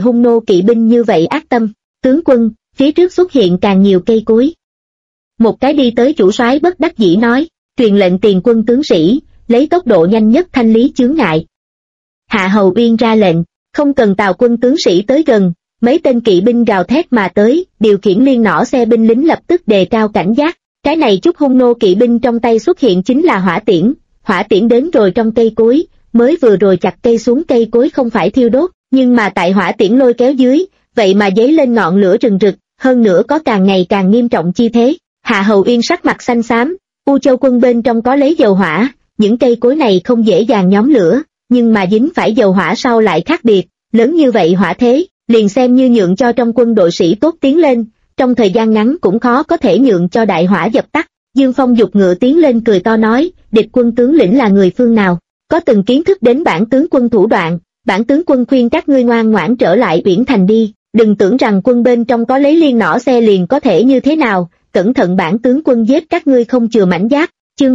hung nô kỵ binh như vậy ác tâm. Tướng quân, phía trước xuất hiện càng nhiều cây cối. Một cái đi tới chủ soái bất đắc dĩ nói, truyền lệnh tiền quân tướng sĩ, lấy tốc độ nhanh nhất thanh lý chướng ngại. Hạ Hầu Uyên ra lệnh, không cần Tào quân tướng sĩ tới gần, mấy tên kỵ binh gào thét mà tới, điều khiển liên nỏ xe binh lính lập tức đề cao cảnh giác. Cái này chút hung nô kỵ binh trong tay xuất hiện chính là hỏa tiễn đến rồi trong cây cối, mới vừa rồi chặt cây xuống cây cối không phải thiêu đốt, nhưng mà tại hỏa tiễn lôi kéo dưới, vậy mà dấy lên ngọn lửa rừng rực, hơn nữa có càng ngày càng nghiêm trọng chi thế. Hạ Hầu Uyên sắc mặt xanh xám, U Châu quân bên trong có lấy dầu hỏa, những cây cối này không dễ dàng nhóm lửa, nhưng mà dính phải dầu hỏa sau lại khác biệt, lớn như vậy hỏa thế, liền xem như nhượng cho trong quân đội sĩ tốt tiến lên, trong thời gian ngắn cũng khó có thể nhượng cho đại hỏa dập tắt. Dương Phong giục ngựa tiến lên cười to nói, địch quân tướng lĩnh là người phương nào, có từng kiến thức đến bản tướng quân thủ đoạn, bản tướng quân khuyên các ngươi ngoan ngoãn trở lại Uyển Thành đi, đừng tưởng rằng quân bên trong có lấy liên nỏ xe liền có thể như thế nào, cẩn thận bản tướng quân giết các ngươi không chừa mảnh giáp. Chương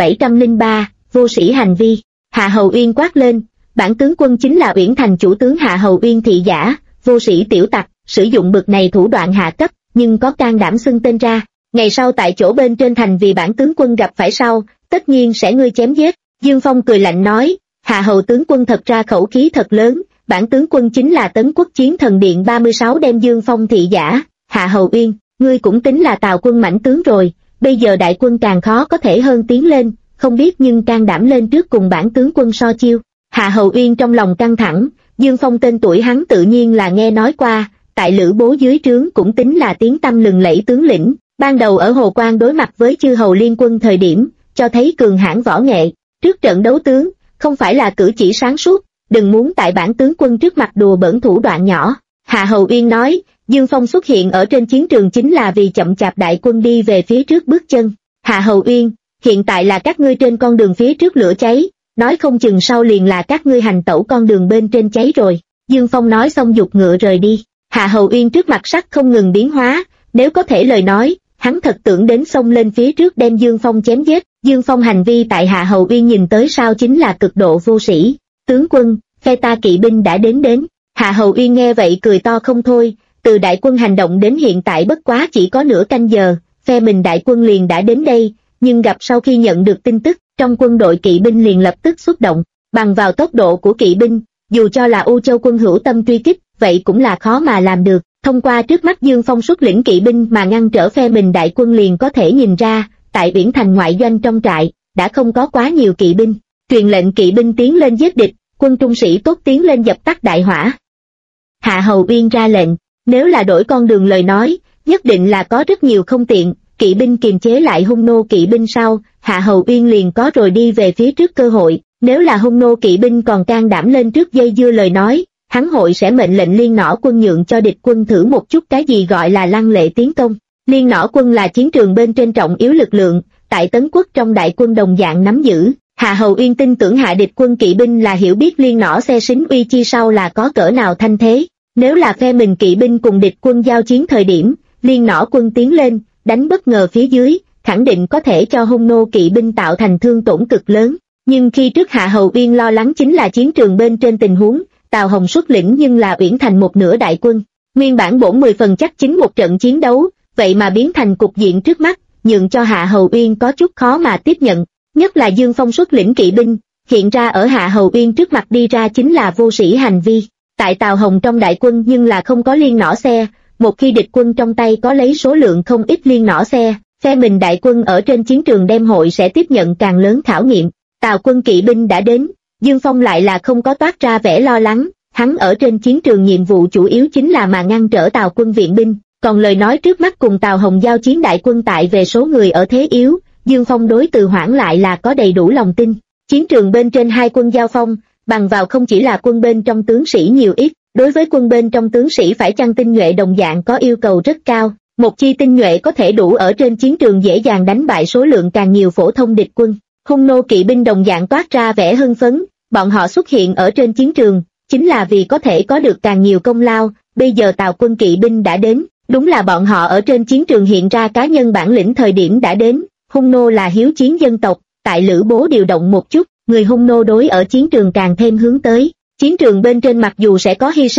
2703, vô sĩ hành vi. Hạ Hầu Uyên quát lên, bản tướng quân chính là Uyển Thành chủ tướng Hạ Hầu Uyên thị giả, vô sĩ tiểu tặc, sử dụng bực này thủ đoạn hạ cấp, nhưng có can đảm xưng tên ra, ngày sau tại chỗ bên trên thành vì bản tướng quân gặp phải sau, tất nhiên sẽ ngươi chém giết. Dương Phong cười lạnh nói, Hạ Hầu tướng quân thật ra khẩu khí thật lớn, bản tướng quân chính là Tấn Quốc Chiến Thần Điện 36 đem Dương Phong thị giả. Hạ Hầu Uyên, ngươi cũng tính là Tào quân mãnh tướng rồi, bây giờ đại quân càng khó có thể hơn tiến lên, không biết nhưng can đảm lên trước cùng bản tướng quân so chiêu. Hạ Hầu Uyên trong lòng căng thẳng, Dương Phong tên tuổi hắn tự nhiên là nghe nói qua, tại Lữ Bố dưới trướng cũng tính là tiếng tăm lừng lẫy tướng lĩnh, ban đầu ở Hồ Quan đối mặt với chư hầu liên quân thời điểm, cho thấy cường hãn võ nghệ, trước trận đấu tướng, không phải là cử chỉ sáng suốt, đừng muốn tại bản tướng quân trước mặt đùa bỡn thủ đoạn nhỏ. Hạ Hầu Uyên nói, Dương Phong xuất hiện ở trên chiến trường chính là vì chậm chạp đại quân đi về phía trước bước chân. Hạ Hầu Uyên, hiện tại là các ngươi trên con đường phía trước lửa cháy, nói không chừng sau liền là các ngươi hành tẩu con đường bên trên cháy rồi. Dương Phong nói xong giục ngựa rời đi. Hạ Hầu Uyên trước mặt sắc không ngừng biến hóa, nếu có thể lời nói, hắn thật tưởng đến xông lên phía trước đem Dương Phong chém giết. Dương Phong hành vi tại Hạ Hầu Uyên nhìn tới sao chính là cực độ vô sĩ. Tướng quân, phe ta kỵ binh đã đến. Hạ Hầu Uyên nghe vậy cười to không thôi, từ đại quân hành động đến hiện tại bất quá chỉ có nửa canh giờ, phe mình đại quân liền đã đến đây, nhưng gặp sau khi nhận được tin tức, trong quân đội kỵ binh liền lập tức xuất động, bằng vào tốc độ của kỵ binh, dù cho là U Châu quân hữu tâm truy kích, vậy cũng là khó mà làm được. Thông qua trước mắt Dương Phong xuất lĩnh kỵ binh mà ngăn trở phe mình đại quân liền có thể nhìn ra, tại Uyển Thành ngoại doanh trong trại, đã không có quá nhiều kỵ binh, truyền lệnh kỵ binh tiến lên giết địch, quân trung sĩ tốt tiến lên dập tắt đại hỏa. Hạ Hầu Uyên ra lệnh, nếu là đổi con đường lời nói, nhất định là có rất nhiều không tiện, kỵ binh kiềm chế lại hung nô kỵ binh sau, Hạ Hầu Uyên liền có rồi đi về phía trước cơ hội, nếu là hung nô kỵ binh còn can đảm lên trước dây dưa lời nói, hắn hội sẽ mệnh lệnh liên nỏ quân nhượng cho địch quân thử một chút cái gì gọi là lăng lệ tiến công. Liên nỏ quân là chiến trường bên trên trọng yếu lực lượng, tại Tấn Quốc trong đại quân đồng dạng nắm giữ. Hạ Hầu Uyên tin tưởng hạ địch quân kỵ binh là hiểu biết liên nỏ xe xính uy chi sau là có cỡ nào thanh thế. Nếu là phe mình kỵ binh cùng địch quân giao chiến thời điểm, liên nỏ quân tiến lên, đánh bất ngờ phía dưới, khẳng định có thể cho hung nô kỵ binh tạo thành thương tổn cực lớn. Nhưng khi trước Hạ Hầu Uyên lo lắng chính là chiến trường bên trên tình huống, Tào Hồng xuất lĩnh nhưng là Uyển Thành một nửa đại quân. Nguyên bản bổn 10 phần chắc chính một trận chiến đấu, vậy mà biến thành cục diện trước mắt, nhượng cho Hạ Hầu Uyên có chút khó mà tiếp nhận. Nhất là Dương Phong xuất lĩnh kỵ binh, hiện ra ở Hạ Hầu Uyên trước mặt đi ra chính là vô sĩ hành vi. Tại Tào Hồng trong đại quân nhưng là không có liên nỏ xe, một khi địch quân trong tay có lấy số lượng không ít liên nỏ xe, phe mình đại quân ở trên chiến trường đem hội sẽ tiếp nhận càng lớn khảo nghiệm. Tào quân kỵ binh đã đến, Dương Phong lại là không có toát ra vẻ lo lắng, hắn ở trên chiến trường nhiệm vụ chủ yếu chính là mà ngăn trở Tào quân viện binh, còn lời nói trước mắt cùng Tào Hồng giao chiến đại quân tại về số người ở thế yếu, Dương Phong đối Từ Hoãn lại là có đầy đủ lòng tin. Chiến trường bên trên hai quân giao phong, bằng vào không chỉ là quân bên trong tướng sĩ nhiều ít, đối với quân bên trong tướng sĩ phải chăng tinh nhuệ đồng dạng có yêu cầu rất cao, một chi tinh nhuệ có thể đủ ở trên chiến trường dễ dàng đánh bại số lượng càng nhiều phổ thông địch quân. Hung nô kỵ binh đồng dạng toát ra vẻ hưng phấn, bọn họ xuất hiện ở trên chiến trường, chính là vì có thể có được càng nhiều công lao, bây giờ Tào quân kỵ binh đã đến, đúng là bọn họ ở trên chiến trường hiện ra cá nhân bản lĩnh thời điểm đã đến. Hung nô là hiếu chiến dân tộc, tại Lữ Bố điều động một chút, người hung nô đối ở chiến trường càng thêm hướng tới. Chiến trường bên trên mặc dù sẽ có hy sinh,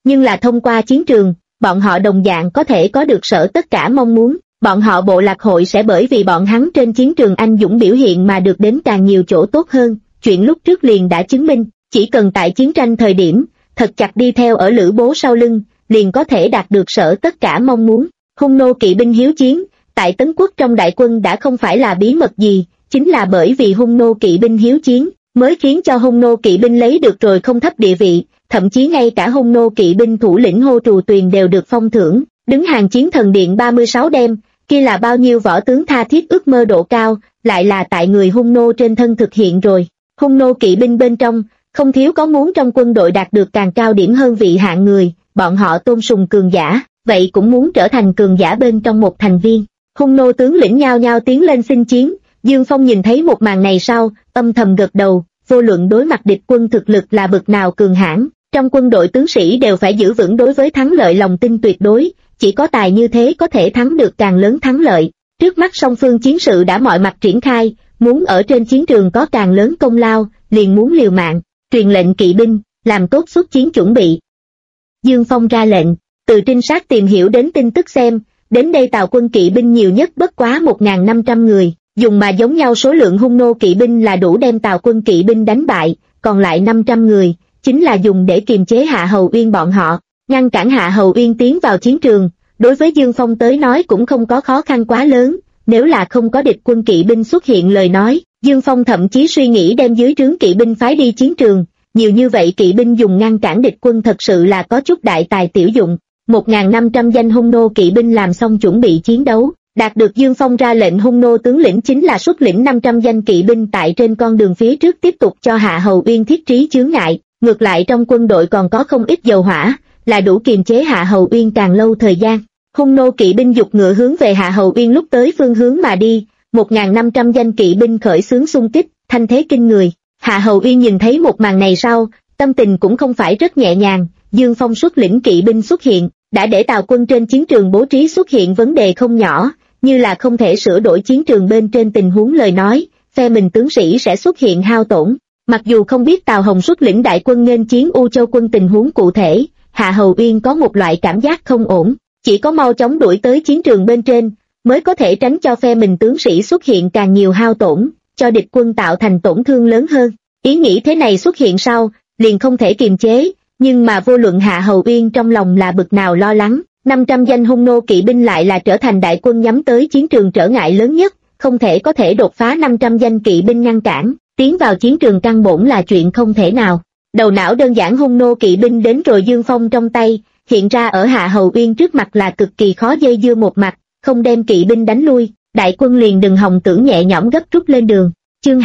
nhưng là thông qua chiến trường, bọn họ đồng dạng có thể có được sở tất cả mong muốn. Bọn họ bộ lạc hội sẽ bởi vì bọn hắn trên chiến trường anh dũng biểu hiện mà được đến càng nhiều chỗ tốt hơn. Chuyện lúc trước liền đã chứng minh, chỉ cần tại chiến tranh thời điểm, thật chặt đi theo ở Lữ Bố sau lưng, liền có thể đạt được sở tất cả mong muốn. Hung nô kỵ binh hiếu chiến, tại Tấn Quốc trong đại quân đã không phải là bí mật gì, chính là bởi vì hung nô kỵ binh hiếu chiến, mới khiến cho hung nô kỵ binh lấy được rồi không thấp địa vị, thậm chí ngay cả hung nô kỵ binh thủ lĩnh Hô Trù Tuyền đều được phong thưởng, đứng hàng chiến thần điện 36 đêm, kia là bao nhiêu võ tướng tha thiết ước mơ độ cao, lại là tại người hung nô trên thân thực hiện rồi. Hung nô kỵ binh bên trong, không thiếu có muốn trong quân đội đạt được càng cao điểm hơn vị hạng người, bọn họ tôn sùng cường giả, vậy cũng muốn trở thành cường giả bên trong một thành viên. Hung nô tướng lĩnh nhao nhao tiến lên xin chiến, Dương Phong nhìn thấy một màn này sau, âm thầm gật đầu, vô luận đối mặt địch quân thực lực là bậc nào cường hãn, trong quân đội tướng sĩ đều phải giữ vững đối với thắng lợi lòng tin tuyệt đối, chỉ có tài như thế có thể thắng được càng lớn thắng lợi. Trước mắt song phương chiến sự đã mọi mặt triển khai, muốn ở trên chiến trường có càng lớn công lao, liền muốn liều mạng, truyền lệnh kỵ binh, làm tốt xuất chiến chuẩn bị. Dương Phong ra lệnh, từ trinh sát tìm hiểu đến tin tức xem, đến đây Tào quân kỵ binh nhiều nhất bất quá 1.500 người, dùng mà giống nhau số lượng hung nô kỵ binh là đủ đem Tào quân kỵ binh đánh bại, còn lại 500 người, chính là dùng để kiềm chế Hạ Hầu Uyên bọn họ, ngăn cản Hạ Hầu Uyên tiến vào chiến trường. Đối với Dương Phong tới nói cũng không có khó khăn quá lớn, nếu là không có địch quân kỵ binh xuất hiện lời nói, Dương Phong thậm chí suy nghĩ đem dưới trướng kỵ binh phái đi chiến trường, nhiều như vậy kỵ binh dùng ngăn cản địch quân thật sự là có chút đại tài tiểu dụng. 1.500 danh hung nô kỵ binh làm xong chuẩn bị chiến đấu, đạt được Dương Phong ra lệnh hung nô tướng lĩnh chính là xuất lĩnh 500 danh kỵ binh tại trên con đường phía trước tiếp tục cho Hạ Hầu Uyên thiết trí chướng ngại, ngược lại trong quân đội còn có không ít dầu hỏa, là đủ kiềm chế Hạ Hầu Uyên càng lâu thời gian. Hung nô kỵ binh dục ngựa hướng về Hạ Hầu Uyên lúc tới phương hướng mà đi, 1.500 danh kỵ binh khởi xướng xung kích, thanh thế kinh người. Hạ Hầu Uyên nhìn thấy một màn này sau, tâm tình cũng không phải rất nhẹ nhàng, Dương Phong xuất lĩnh kỵ binh xuất hiện, đã để Tào quân trên chiến trường bố trí xuất hiện vấn đề không nhỏ, như là không thể sửa đổi chiến trường bên trên tình huống lời nói, phe mình tướng sĩ sẽ xuất hiện hao tổn. Mặc dù không biết Tào Hồng xuất lĩnh đại quân nghênh chiến U Châu quân tình huống cụ thể, Hạ Hầu Uyên có một loại cảm giác không ổn, chỉ có mau chóng đuổi tới chiến trường bên trên, mới có thể tránh cho phe mình tướng sĩ xuất hiện càng nhiều hao tổn, cho địch quân tạo thành tổn thương lớn hơn. Ý nghĩ thế này xuất hiện sau, liền không thể kiềm chế, nhưng mà vô luận Hạ Hầu Uyên trong lòng là bực nào lo lắng, 500 danh hung nô kỵ binh lại là trở thành đại quân nhắm tới chiến trường trở ngại lớn nhất, không thể đột phá 500 danh kỵ binh ngăn cản, tiến vào chiến trường căn bổn là chuyện không thể nào. Đầu não đơn giản hung nô kỵ binh đến rồi Dương Phong trong tay, hiện ra ở Hạ Hầu Uyên trước mặt là cực kỳ khó dây dưa một mặt, không đem kỵ binh đánh lui, đại quân liền đừng hòng tưởng nhẹ nhõm gấp rút lên đường. Chương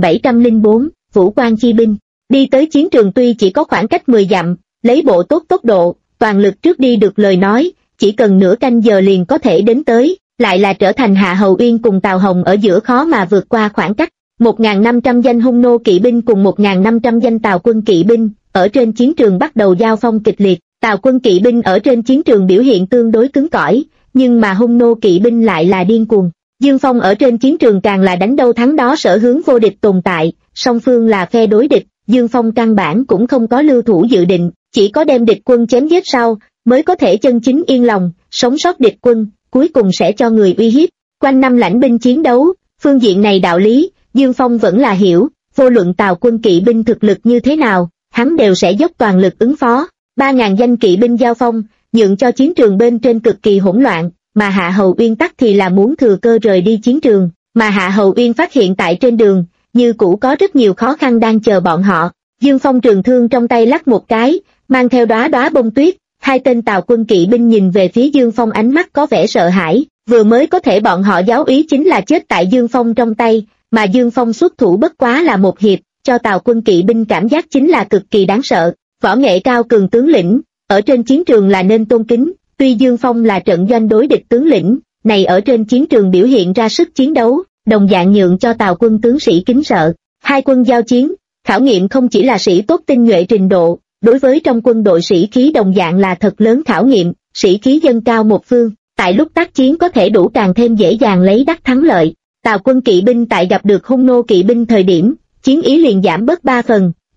2704, Vũ Quan chi binh, đi tới chiến trường tuy chỉ có khoảng cách 10 dặm, lấy bộ tốt tốc độ, toàn lực trước đi được lời nói, chỉ cần nửa canh giờ liền có thể đến tới, lại là trở thành Hạ Hầu Uyên cùng Tào Hồng ở giữa khó mà vượt qua khoảng cách. 1.500 danh hung nô kỵ binh cùng 1.500 danh Tào quân kỵ binh, ở trên chiến trường bắt đầu giao phong kịch liệt, Tào quân kỵ binh ở trên chiến trường biểu hiện tương đối cứng cỏi, nhưng mà hung nô kỵ binh lại là điên cuồng. Dương Phong ở trên chiến trường càng là đánh đâu thắng đó sở hướng vô địch tồn tại, song phương là phe đối địch, Dương Phong căn bản cũng không có lưu thủ dự định, chỉ có đem địch quân chém giết sau, mới có thể chân chính yên lòng, sống sót địch quân, cuối cùng sẽ cho người uy hiếp. Quanh năm lãnh binh chiến đấu, phương diện này đạo lý, Dương Phong vẫn là hiểu, vô luận Tào quân kỵ binh thực lực như thế nào, hắn đều sẽ dốc toàn lực ứng phó. 3.000 danh kỵ binh giao phong, nhượng cho chiến trường bên trên cực kỳ hỗn loạn, mà Hạ Hầu Uyên tắc thì là muốn thừa cơ rời đi chiến trường, mà Hạ Hầu Uyên phát hiện tại trên đường, như cũ có rất nhiều khó khăn đang chờ bọn họ. Dương Phong trường thương trong tay lắc một cái, mang theo đóa đóa bông tuyết, hai tên Tào quân kỵ binh nhìn về phía Dương Phong ánh mắt có vẻ sợ hãi, vừa mới có thể bọn họ giáo ý chính là chết tại Dương Phong trong tay, mà Dương Phong xuất thủ bất quá là một hiệp, cho Tào quân kỵ binh cảm giác chính là cực kỳ đáng sợ. Võ nghệ cao cường tướng lĩnh, ở trên chiến trường là nên tôn kính, tuy Dương Phong là trận doanh đối địch tướng lĩnh, này ở trên chiến trường biểu hiện ra sức chiến đấu, đồng dạng nhượng cho Tào quân tướng sĩ kính sợ. Hai quân giao chiến, khảo nghiệm không chỉ là sĩ tốt tinh nhuệ trình độ, đối với trong quân đội sĩ khí đồng dạng là thật lớn khảo nghiệm, sĩ khí dâng cao một phương, tại lúc tác chiến có thể đủ càng thêm dễ dàng lấy đắc thắng lợi. Tào quân kỵ binh tại gặp được hung nô kỵ binh thời điểm, chiến ý liền giảm bớt 3 phần,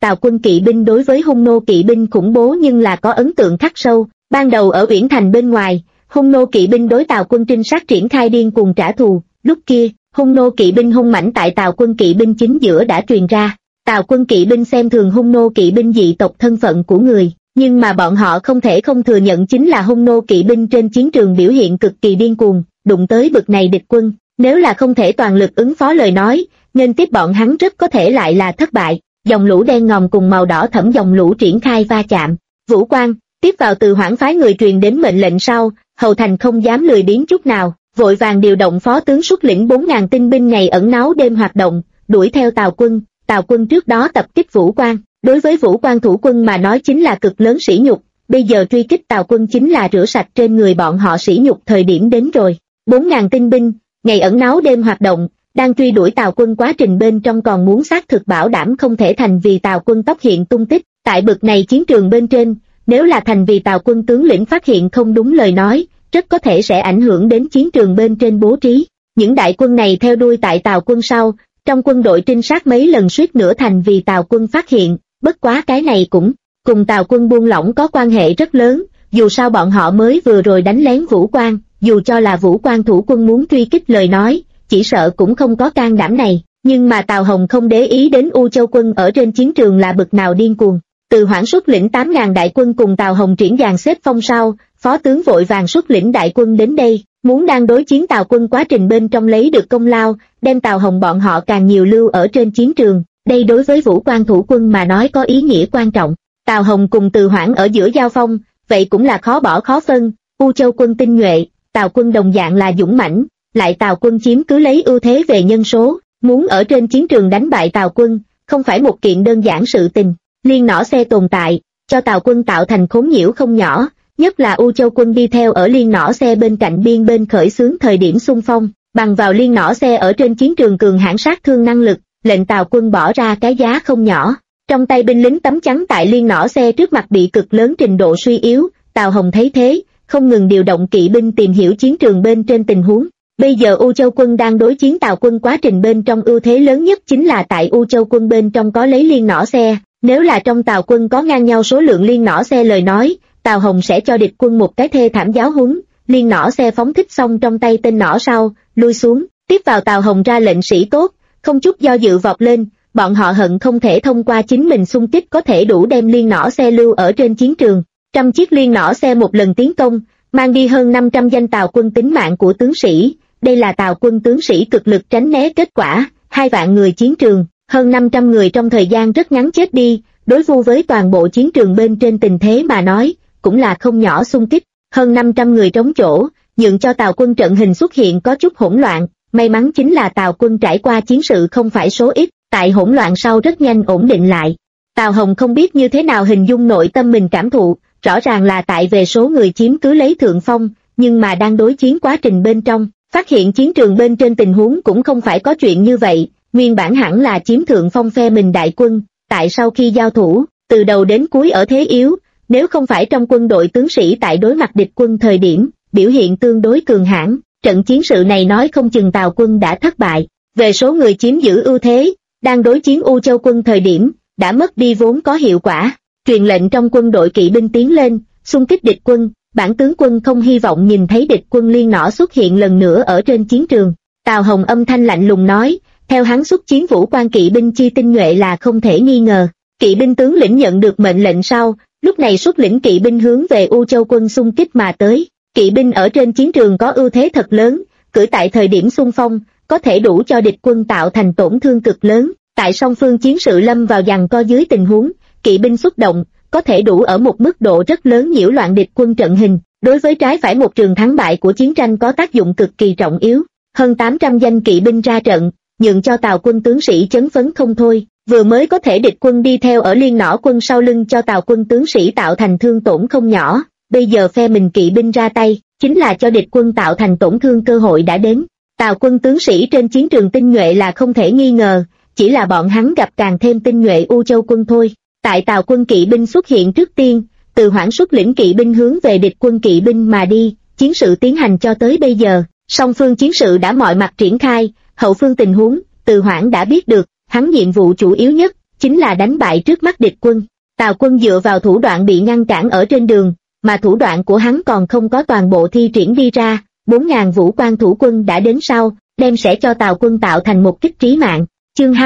Tào quân kỵ binh đối với Hung nô kỵ binh khủng bố nhưng là có ấn tượng khắc sâu. Ban đầu ở Uyển Thành bên ngoài, Hung nô kỵ binh đối Tào quân trinh sát triển khai điên cuồng trả thù. Lúc kia, Hung nô kỵ binh hung mãnh tại Tào quân kỵ binh chính giữa đã truyền ra. Tào quân kỵ binh xem thường Hung nô kỵ binh dị tộc thân phận của người, nhưng mà bọn họ không thể không thừa nhận chính là Hung nô kỵ binh trên chiến trường biểu hiện cực kỳ điên cuồng, đụng tới bực này địch quân, nếu là không thể toàn lực ứng phó lời nói, nên tiếp bọn hắn rất có thể lại là thất bại. Dòng lũ đen ngòm cùng màu đỏ thẫm dòng lũ triển khai va chạm. Vũ Quang tiếp vào từ Hoảng phái người truyền đến mệnh lệnh sau, Hầu Thành không dám lười biếng chút nào, vội vàng điều động phó tướng xuất lĩnh 4.000 tinh binh ngày ẩn náu đêm hoạt động, đuổi theo Tào quân. Tào quân trước đó tập kích Vũ Quang, đối với Vũ Quang thủ quân mà nói chính là cực lớn sỉ nhục, bây giờ truy kích Tào quân chính là rửa sạch trên người bọn họ sỉ nhục thời điểm đến rồi. 4.000 tinh binh, ngày ẩn náu đêm hoạt động, đang truy đuổi Tào quân quá trình bên trong còn muốn xác thực bảo đảm không thể thành vì Tào quân tốc hiện tung tích. Tại bực này chiến trường bên trên, nếu là thành vì Tào quân tướng lĩnh phát hiện không đúng lời nói, rất có thể sẽ ảnh hưởng đến chiến trường bên trên bố trí. Những đại quân này theo đuôi tại Tào quân sau, trong quân đội trinh sát mấy lần suýt nữa thành vì Tào quân phát hiện, bất quá cái này cũng cùng Tào quân buông lỏng có quan hệ rất lớn, dù sao bọn họ mới vừa rồi đánh lén Vũ Quang, dù cho là Vũ Quang thủ quân muốn truy kích lời nói, chỉ sợ cũng không có can đảm này, nhưng mà Tào Hồng không để ý đến U Châu quân ở trên chiến trường là bực nào điên cuồng. Từ Hoảng xuất lĩnh 8.000 đại quân cùng Tào Hồng triển dàn xếp phong sau, phó tướng vội vàng xuất lĩnh đại quân đến đây, muốn đang đối chiến Tào quân quá trình bên trong lấy được công lao, đem Tào Hồng bọn họ càng nhiều lưu ở trên chiến trường. Đây đối với Vũ Quang thủ quân mà nói có ý nghĩa quan trọng. Tào Hồng cùng Từ Hoảng ở giữa giao phong, vậy cũng là khó bỏ khó phân. U Châu quân tinh nhuệ, Tào quân đồng dạng là dũng mãnh, lại Tào quân chiếm cứ lấy ưu thế về nhân số, muốn ở trên chiến trường đánh bại Tào quân, không phải một kiện đơn giản sự tình. Liên nỏ xe tồn tại, cho Tào quân tạo thành khốn nhiễu không nhỏ, nhất là U Châu quân đi theo ở liên nỏ xe bên cạnh biên bên khởi xướng thời điểm xung phong, bằng vào liên nỏ xe ở trên chiến trường cường hãn sát thương năng lực, lệnh Tào quân bỏ ra cái giá không nhỏ. Trong tay binh lính tấm chắn tại liên nỏ xe trước mặt bị cực lớn trình độ suy yếu, Tào Hồng thấy thế, không ngừng điều động kỵ binh tìm hiểu chiến trường bên trên tình huống. Bây giờ U Châu quân đang đối chiến Tào quân quá trình bên trong ưu thế lớn nhất chính là tại U Châu quân bên trong có lấy liên nỏ xe, nếu là trong Tào quân có ngang nhau số lượng liên nỏ xe lời nói, Tào Hồng sẽ cho địch quân một cái thê thảm giáo huấn. Liên nỏ xe phóng thích xong trong tay tên nỏ sau, lui xuống, tiếp vào Tào Hồng ra lệnh sĩ tốt, không chút do dự vọt lên, bọn họ hận không thể thông qua chính mình xung kích có thể đủ đem liên nỏ xe lưu ở trên chiến trường. 100 chiếc liên nỏ xe một lần tiến công, mang đi hơn 500 danh Tào quân tính mạng của tướng sĩ, đây là Tào quân tướng sĩ cực lực tránh né kết quả, 2 vạn người chiến trường, hơn 500 người trong thời gian rất ngắn chết đi, đối vu với toàn bộ chiến trường bên trên tình thế mà nói, cũng là không nhỏ xung kích, hơn 500 người trống chỗ, nhượng cho Tào quân trận hình xuất hiện có chút hỗn loạn, may mắn chính là Tào quân trải qua chiến sự không phải số ít, tại hỗn loạn sau rất nhanh ổn định lại. Tào Hồng không biết như thế nào hình dung nội tâm mình cảm thụ, rõ ràng là tại về số người chiếm cứ lấy thượng phong, nhưng mà đang đối chiến quá trình bên trong, phát hiện chiến trường bên trên tình huống cũng không phải có chuyện như vậy, nguyên bản hẳn là chiếm thượng phong phe mình đại quân, tại sau khi giao thủ, từ đầu đến cuối ở thế yếu, nếu không phải trong quân đội tướng sĩ tại đối mặt địch quân thời điểm, biểu hiện tương đối cường hãn, trận chiến sự này nói không chừng Tào quân đã thất bại. Về số người chiếm giữ ưu thế, đang đối chiến U Châu quân thời điểm, đã mất đi vốn có hiệu quả, truyền lệnh trong quân đội kỵ binh tiến lên, xung kích địch quân, bản tướng quân không hy vọng nhìn thấy địch quân liên nỏ xuất hiện lần nữa ở trên chiến trường. Tào Hồng âm thanh lạnh lùng nói, theo hắn xuất chiến Vũ Quan kỵ binh chi tinh nhuệ là không thể nghi ngờ. Kỵ binh tướng lĩnh nhận được mệnh lệnh sau, lúc này xuất lĩnh kỵ binh hướng về U Châu quân xung kích mà tới. Kỵ binh ở trên chiến trường có ưu thế thật lớn, cưỡi tại thời điểm xung phong, có thể đủ cho địch quân tạo thành tổn thương cực lớn. Tại song phương chiến sự lâm vào giằng co dưới tình huống, kỵ binh xuất động, có thể đủ ở một mức độ rất lớn nhiễu loạn địch quân trận hình, đối với trái phải một trường thắng bại của chiến tranh có tác dụng cực kỳ trọng yếu. Hơn 800 danh kỵ binh ra trận, nhượng cho Tào quân tướng sĩ chấn phấn không thôi, vừa mới có thể địch quân đi theo ở liên nỏ quân sau lưng cho Tào quân tướng sĩ tạo thành thương tổn không nhỏ, bây giờ phe mình kỵ binh ra tay, chính là cho địch quân tạo thành tổn thương cơ hội đã đến. Tào quân tướng sĩ trên chiến trường tinh nhuệ là không thể nghi ngờ, chỉ là bọn hắn gặp càng thêm tinh nhuệ U Châu quân thôi. Tại Tào quân kỵ binh xuất hiện trước tiên, Từ Hoảng xuất lĩnh kỵ binh hướng về địch quân kỵ binh mà đi, chiến sự tiến hành cho tới bây giờ, song phương chiến sự đã mọi mặt triển khai, hậu phương tình huống, Từ Hoảng đã biết được, hắn nhiệm vụ chủ yếu nhất, chính là đánh bại trước mắt địch quân. Tào quân dựa vào thủ đoạn bị ngăn cản ở trên đường, mà thủ đoạn của hắn còn không có toàn bộ thi triển đi ra, 4.000 vũ quan thủ quân đã đến sau, đem sẽ cho Tào quân tạo thành một kích trí mạng. Chương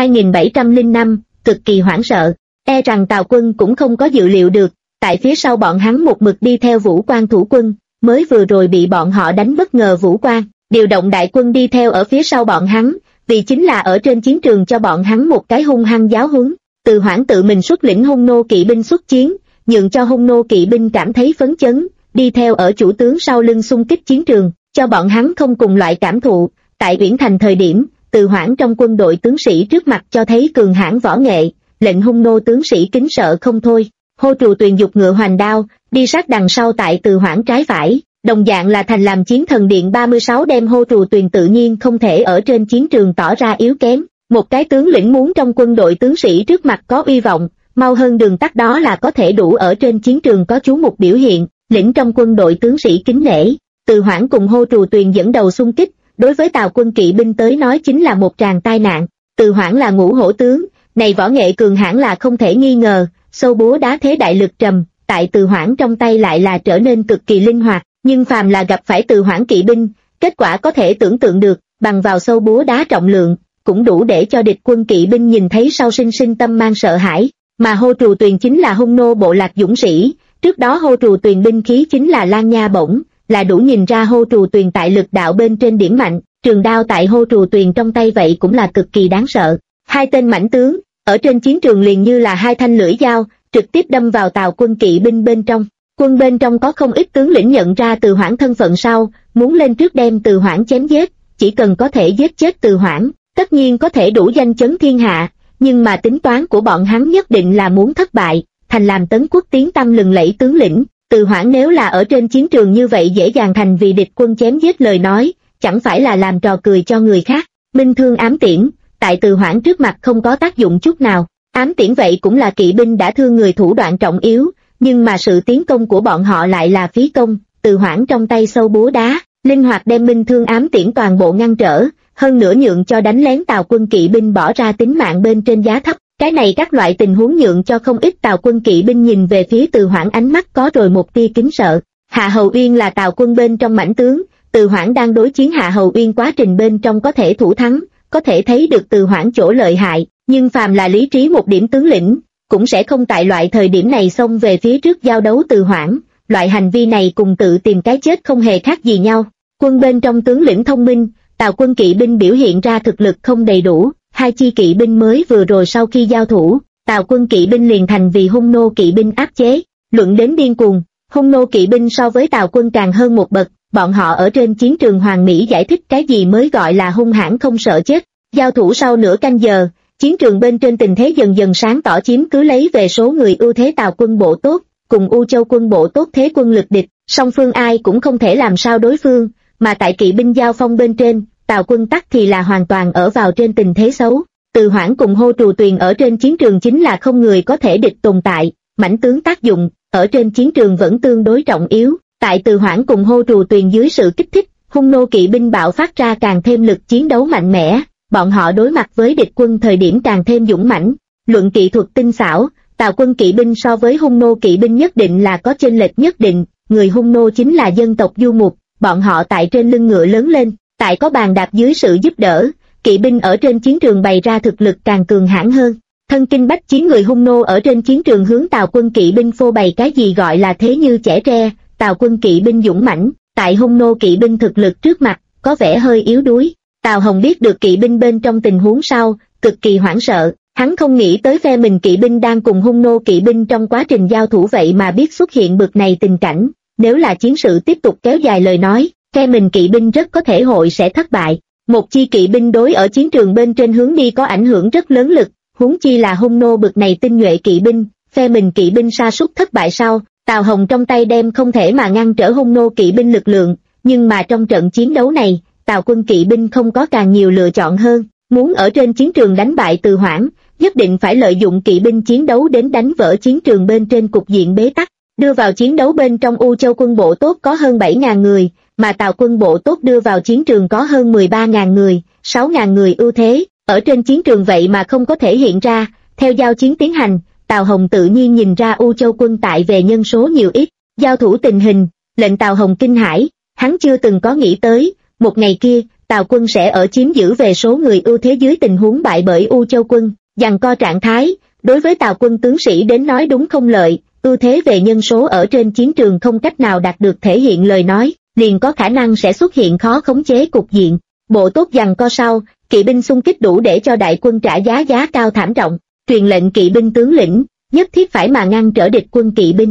2705, cực kỳ hoảng sợ, e rằng Tào quân cũng không có dự liệu được, tại phía sau bọn hắn một mực đi theo vũ quan thủ quân, mới vừa rồi bị bọn họ đánh bất ngờ vũ quan, điều động đại quân đi theo ở phía sau bọn hắn, vì chính là ở trên chiến trường cho bọn hắn một cái hung hăng giáo huấn. Từ Hoảng tự mình xuất lĩnh hung nô kỵ binh xuất chiến, nhượng cho hung nô kỵ binh cảm thấy phấn chấn, đi theo ở chủ tướng sau lưng xung kích chiến trường, cho bọn hắn không cùng loại cảm thụ. Tại Uyển Thành thời điểm, Từ Hoảng trong quân đội tướng sĩ trước mặt cho thấy cường hãn võ nghệ, lệnh hung nô tướng sĩ kính sợ không thôi. Hô Trù Tuyền dục ngựa hoành đao, đi sát đằng sau tại Từ Hoảng trái phải, đồng dạng là thành làm chiến thần điện 36 đem Hô Trù Tuyền tự nhiên không thể ở trên chiến trường tỏ ra yếu kém. Một cái tướng lĩnh muốn trong quân đội tướng sĩ trước mặt có uy vọng, mau hơn đường tắt đó là có thể đủ ở trên chiến trường có chú mục biểu hiện, lĩnh trong quân đội tướng sĩ kính nể. Từ Hoảng cùng Hô Trù Tuyền dẫn đầu xung kích, đối với Tào quân kỵ binh tới nói chính là một tràng tai nạn. Từ Hoảng là ngũ hổ tướng, này võ nghệ cường hãn là không thể nghi ngờ, sâu búa đá thế đại lực trầm, tại Từ Hoảng trong tay lại là trở nên cực kỳ linh hoạt, nhưng phàm là gặp phải Từ Hoảng kỵ binh, kết quả có thể tưởng tượng được, bằng vào sâu búa đá trọng lượng, cũng đủ để cho địch quân kỵ binh nhìn thấy sau sinh tâm mang sợ hãi. Mà Hô Trù Tuyền chính là hung nô bộ lạc dũng sĩ, trước đó Hô Trù Tuyền binh khí chính là Lan Nha Bổng, là đủ nhìn ra Hô Trù Tuyền tại lực đạo bên trên điểm mạnh, trường đao tại Hô Trù Tuyền trong tay vậy cũng là cực kỳ đáng sợ. Hai tên mãnh tướng, ở trên chiến trường liền như là hai thanh lưỡi dao, trực tiếp đâm vào Tào quân kỵ binh bên trong. Quân bên trong có không ít tướng lĩnh nhận ra Từ Hoảng thân phận sau, muốn lên trước đem Từ Hoảng chém giết, chỉ cần có thể giết chết Từ Hoảng, tất nhiên có thể đủ danh chấn thiên hạ, nhưng mà tính toán của bọn hắn nhất định là muốn thất bại, thành làm Tấn Quốc tiếng tăm lừng lẫy tướng lĩnh. Từ Hoảng nếu là ở trên chiến trường như vậy dễ dàng thành vì địch quân chém giết lời nói, chẳng phải là làm trò cười cho người khác. Minh thương ám tiễn, tại Từ Hoảng trước mặt không có tác dụng chút nào. Ám tiễn vậy cũng là kỵ binh đã thương người thủ đoạn trọng yếu, nhưng mà sự tiến công của bọn họ lại là phí công. Từ Hoảng trong tay sâu búa đá, linh hoạt đem minh thương ám tiễn toàn bộ ngăn trở, hơn nữa nhượng cho đánh lén Tào quân kỵ binh bỏ ra tính mạng bên trên giá thấp. Cái này các loại tình huống nhượng cho không ít Tào quân kỵ binh nhìn về phía Từ Hoảng ánh mắt có rồi một tia kính sợ. Hạ Hầu Uyên là Tào quân bên trong mãnh tướng, Từ Hoảng đang đối chiến Hạ Hầu Uyên quá trình bên trong có thể thủ thắng, có thể thấy được Từ Hoảng chỗ lợi hại, nhưng phàm là lý trí một điểm tướng lĩnh, cũng sẽ không tại loại thời điểm này xông về phía trước giao đấu Từ Hoảng, loại hành vi này cùng tự tìm cái chết không hề khác gì nhau. Quân bên trong tướng lĩnh thông minh, Tào quân kỵ binh biểu hiện ra thực lực không đầy đủ, hai chi kỵ binh mới vừa rồi sau khi giao thủ, Tào quân kỵ binh liền thành vì hung nô kỵ binh áp chế. Luận đến điên cuồng, hung nô kỵ binh so với Tào quân càng hơn một bậc, bọn họ ở trên chiến trường Hoàng Mỹ giải thích cái gì mới gọi là hung hãn không sợ chết. Giao thủ sau nửa canh giờ, chiến trường bên trên tình thế dần dần sáng tỏ, chiếm cứ lấy về số người ưu thế Tào quân bộ tốt, cùng U Châu quân bộ tốt thế quân lực địch, song phương ai cũng không thể làm sao đối phương, mà tại kỵ binh giao phong bên trên, Tào quân tắc thì là hoàn toàn ở vào trên tình thế xấu. Từ Hoảng cùng Hô Trù Tuyền ở trên chiến trường chính là không người có thể địch tồn tại, mãnh tướng tác dụng, ở trên chiến trường vẫn tương đối trọng yếu. Tại Từ Hoảng cùng Hô Trù Tuyền dưới sự kích thích, hung nô kỵ binh bạo phát ra càng thêm lực chiến đấu mạnh mẽ, bọn họ đối mặt với địch quân thời điểm càng thêm dũng mãnh. Luận kỹ thuật tinh xảo, Tào quân kỵ binh so với hung nô kỵ binh nhất định là có chênh lệch nhất định, người hung nô chính là dân tộc du mục, bọn họ tại trên lưng ngựa lớn lên, tại có bàn đạp dưới sự giúp đỡ, kỵ binh ở trên chiến trường bày ra thực lực càng cường hãn hơn. Thân kinh bách chiến người hung nô ở trên chiến trường hướng Tào quân kỵ binh phô bày cái gì gọi là thế như trẻ tre. Tào quân kỵ binh dũng mãnh, tại hung nô kỵ binh thực lực trước mặt, có vẻ hơi yếu đuối. Tào Hồng biết được kỵ binh bên trong tình huống sau, cực kỳ hoảng sợ, hắn không nghĩ tới phe mình kỵ binh đang cùng hung nô kỵ binh trong quá trình giao thủ vậy mà biết xuất hiện bực này tình cảnh, nếu là chiến sự tiếp tục kéo dài lời nói, phe mình kỵ binh rất có thể hội sẽ thất bại. Một chi kỵ binh đối ở chiến trường bên trên hướng đi có ảnh hưởng rất lớn lực, huống chi là hung nô bực này tinh nhuệ kỵ binh, phe mình kỵ binh sa sút thất bại sau, Tào Hồng trong tay đem không thể mà ngăn trở hung nô kỵ binh lực lượng, nhưng mà trong trận chiến đấu này, Tào quân kỵ binh không có càng nhiều lựa chọn hơn, muốn ở trên chiến trường đánh bại Từ Hoảng, nhất định phải lợi dụng kỵ binh chiến đấu đến đánh vỡ chiến trường bên trên cục diện bế tắc, đưa vào chiến đấu bên trong U Châu quân bộ tốt có hơn 7.000 người, mà Tào quân bộ tốt đưa vào chiến trường có hơn 13.000 người, 6.000 người ưu thế, ở trên chiến trường vậy mà không có thể hiện ra, Theo giao chiến tiến hành, Tào Hồng tự nhiên nhìn ra U Châu quân tại về nhân số nhiều ít, giao thủ tình hình, lệnh Tào Hồng kinh hãi, hắn chưa từng có nghĩ tới, một ngày kia, Tào quân sẽ ở chiếm giữ về số người ưu thế dưới tình huống bại bởi U Châu quân, giằng co trạng thái, đối với Tào quân tướng sĩ đến nói đúng không lợi, ưu thế về nhân số ở trên chiến trường không cách nào đạt được thể hiện lời nói, liền có khả năng sẽ xuất hiện khó khống chế cục diện. Bộ tốt giằng co sau, kỵ binh xung kích đủ để cho đại quân trả giá cao thảm trọng, truyền lệnh kỵ binh tướng lĩnh, nhất thiết phải mà ngăn trở địch quân kỵ binh.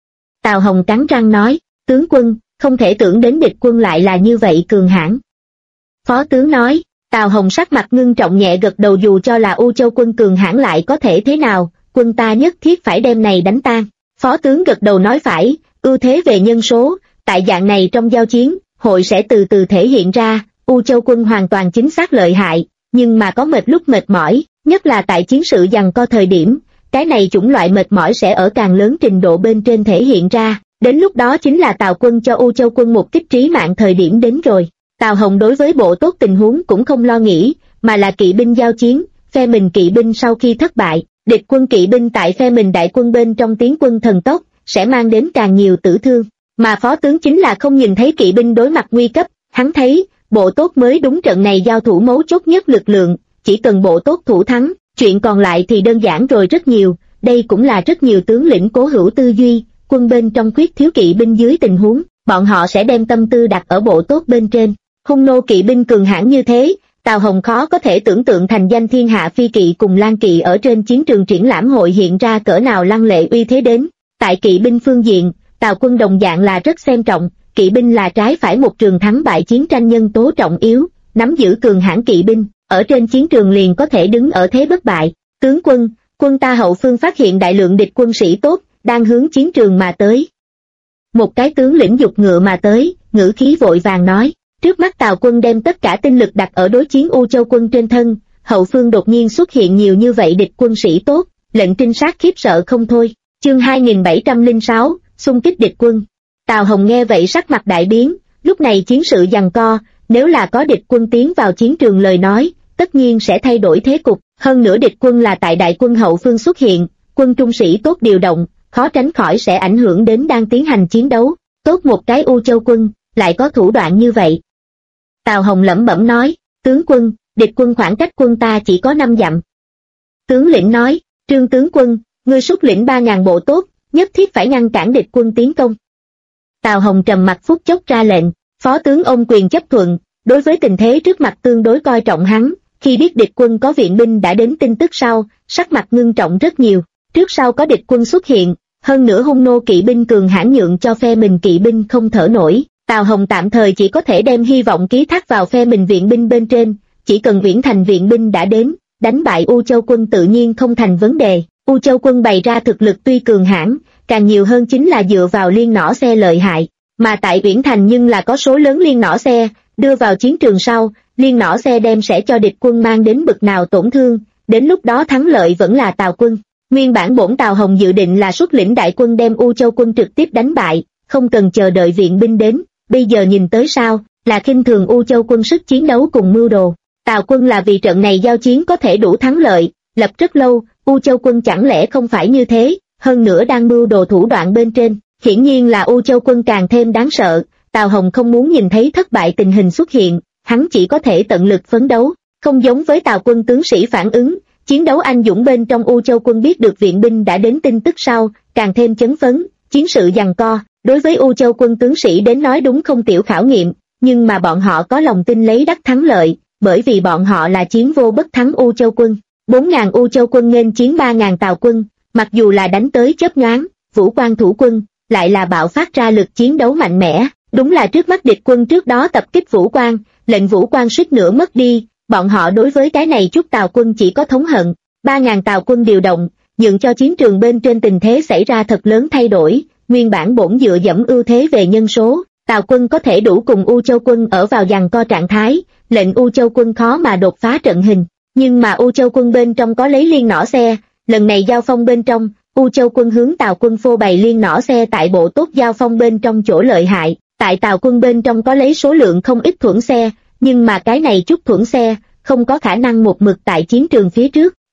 Tào Hồng cắn răng nói, tướng quân, không thể tưởng đến địch quân lại là như vậy cường hãn. Phó tướng nói, Tào Hồng sắc mặt ngưng trọng nhẹ gật đầu, dù cho là U Châu quân cường hãn lại có thể thế nào, quân ta nhất thiết phải đem này đánh tan. Phó tướng gật đầu nói phải, ưu thế về nhân số, tại dạng này trong giao chiến, hội sẽ từ từ thể hiện ra, U Châu quân hoàn toàn chính xác lợi hại, nhưng mà có mệt lúc mệt mỏi, nhất là tại chiến sự giằng co thời điểm, cái này chủng loại mệt mỏi sẽ ở càng lớn trình độ bên trên thể hiện ra, đến lúc đó chính là Tào quân cho U Châu quân một kích trí mạng thời điểm đến rồi. Tào Hồng đối với bộ tốt tình huống cũng không lo nghĩ, mà là kỵ binh giao chiến, phe mình kỵ binh sau khi thất bại, địch quân kỵ binh tại phe mình đại quân bên trong tiến quân thần tốc, sẽ mang đến càng nhiều tử thương, mà phó tướng chính là không nhìn thấy kỵ binh đối mặt nguy cấp, hắn thấy, bộ tốt mới đúng trận này giao thủ mấu chốt nhất lực lượng, chỉ cần bộ tốt thủ thắng, chuyện còn lại thì đơn giản rồi rất nhiều, đây cũng là rất nhiều tướng lĩnh cố hữu tư duy, quân bên trong khuyết thiếu kỵ binh dưới tình huống, bọn họ sẽ đem tâm tư đặt ở bộ tốt bên trên. Hung nô kỵ binh cường hãn như thế, Tào Hồng khó có thể tưởng tượng thành danh thiên hạ phi kỵ cùng lang kỵ ở trên chiến trường triển lãm hội hiện ra cỡ nào lăng lệ uy thế đến. Tại kỵ binh phương diện, Tào quân đồng dạng là rất xem trọng, kỵ binh là trái phải một trường thắng bại chiến tranh nhân tố trọng yếu, nắm giữ cường hãn kỵ binh, ở trên chiến trường liền có thể đứng ở thế bất bại. Tướng quân, quân ta hậu phương phát hiện đại lượng địch quân sĩ tốt, đang hướng chiến trường mà tới. Một cái tướng lĩnh dục ngựa mà tới, ngữ khí vội vàng nói. Trước mắt Tào quân đem tất cả tinh lực đặt ở đối chiến U Châu quân trên thân, hậu phương đột nhiên xuất hiện nhiều như vậy địch quân sĩ tốt, lệnh trinh sát khiếp sợ không thôi. Chương 2706, xung kích địch quân. Tào Hồng nghe vậy sắc mặt đại biến, lúc này chiến sự giằng co, nếu là có địch quân tiến vào chiến trường lời nói, tất nhiên sẽ thay đổi thế cục, hơn nữa địch quân là tại đại quân hậu phương xuất hiện, quân trung sĩ tốt điều động, khó tránh khỏi sẽ ảnh hưởng đến đang tiến hành chiến đấu, tốt một cái U Châu quân, lại có thủ đoạn như vậy. Tào Hồng lẩm bẩm nói, tướng quân, địch quân khoảng cách quân ta chỉ có 5 dặm. Tướng lĩnh nói, Trương tướng quân, ngươi xuất lĩnh 3.000 bộ tốt, nhất thiết phải ngăn cản địch quân tiến công. Tào Hồng trầm mặt phút chốc ra lệnh, phó tướng ôm quyền chấp thuận, đối với tình thế trước mặt tương đối coi trọng hắn, khi biết địch quân có viện binh đã đến tin tức sau, sắc mặt ngưng trọng rất nhiều, trước sau có địch quân xuất hiện, hơn nữa hung nô kỵ binh cường hãn nhượng cho phe mình kỵ binh không thở nổi. Tào Hồng tạm thời chỉ có thể đem hy vọng ký thác vào phe mình viện binh bên trên, chỉ cần Uyển Thành viện binh đã đến, đánh bại U Châu quân tự nhiên không thành vấn đề. U Châu quân bày ra thực lực tuy cường hãn, càng nhiều hơn chính là dựa vào liên nỏ xe lợi hại, mà tại Uyển Thành nhưng là có số lớn liên nỏ xe, đưa vào chiến trường sau, liên nỏ xe đem sẽ cho địch quân mang đến bực nào tổn thương, đến lúc đó thắng lợi vẫn là Tào quân. Nguyên bản bổn Tào Hồng dự định là xuất lĩnh đại quân đem U Châu quân trực tiếp đánh bại, không cần chờ đợi viện binh đến. Bây giờ nhìn tới sao, là khinh thường U Châu quân sức chiến đấu cùng mưu đồ. Tào quân là vì trận này giao chiến có thể đủ thắng lợi, lập rất lâu, U Châu quân chẳng lẽ không phải như thế, hơn nữa đang mưu đồ thủ đoạn bên trên, hiển nhiên là U Châu quân càng thêm đáng sợ. Tào Hồng không muốn nhìn thấy thất bại tình hình xuất hiện, hắn chỉ có thể tận lực phấn đấu, không giống với Tào quân tướng sĩ phản ứng, chiến đấu anh dũng bên trong U Châu quân biết được viện binh đã đến tin tức sau, càng thêm chấn phấn, chiến sự giằng co. Đối với U Châu quân tướng sĩ đến nói đúng không tiểu khảo nghiệm, nhưng mà bọn họ có lòng tin lấy đắc thắng lợi, bởi vì bọn họ là chiến vô bất thắng U Châu quân. 4.000 U Châu quân nghênh chiến 3.000 Tào quân, mặc dù là đánh tới chớp nhoáng, Vũ Quan thủ quân, lại là bạo phát ra lực chiến đấu mạnh mẽ, đúng là trước mắt địch quân trước đó tập kích Vũ Quan, lệnh Vũ Quan suýt nữa mất đi, bọn họ đối với cái này chút Tào quân chỉ có thống hận. 3.000 Tào quân điều động, nhượng cho chiến trường bên trên tình thế xảy ra thật lớn thay đổi. Nguyên bản bổn dựa dẫm ưu thế về nhân số, Tào quân có thể đủ cùng U Châu quân ở vào giằng co trạng thái, lệnh U Châu quân khó mà đột phá trận hình, nhưng mà U Châu quân bên trong có lấy liên nỏ xe, lần này giao phong bên trong, U Châu quân hướng Tào quân phô bày liên nỏ xe tại bộ tốt giao phong bên trong chỗ lợi hại, tại Tào quân bên trong có lấy số lượng không ít thuẫn xe, nhưng mà cái này chút thuẫn xe, không có khả năng một mực tại chiến trường phía trước,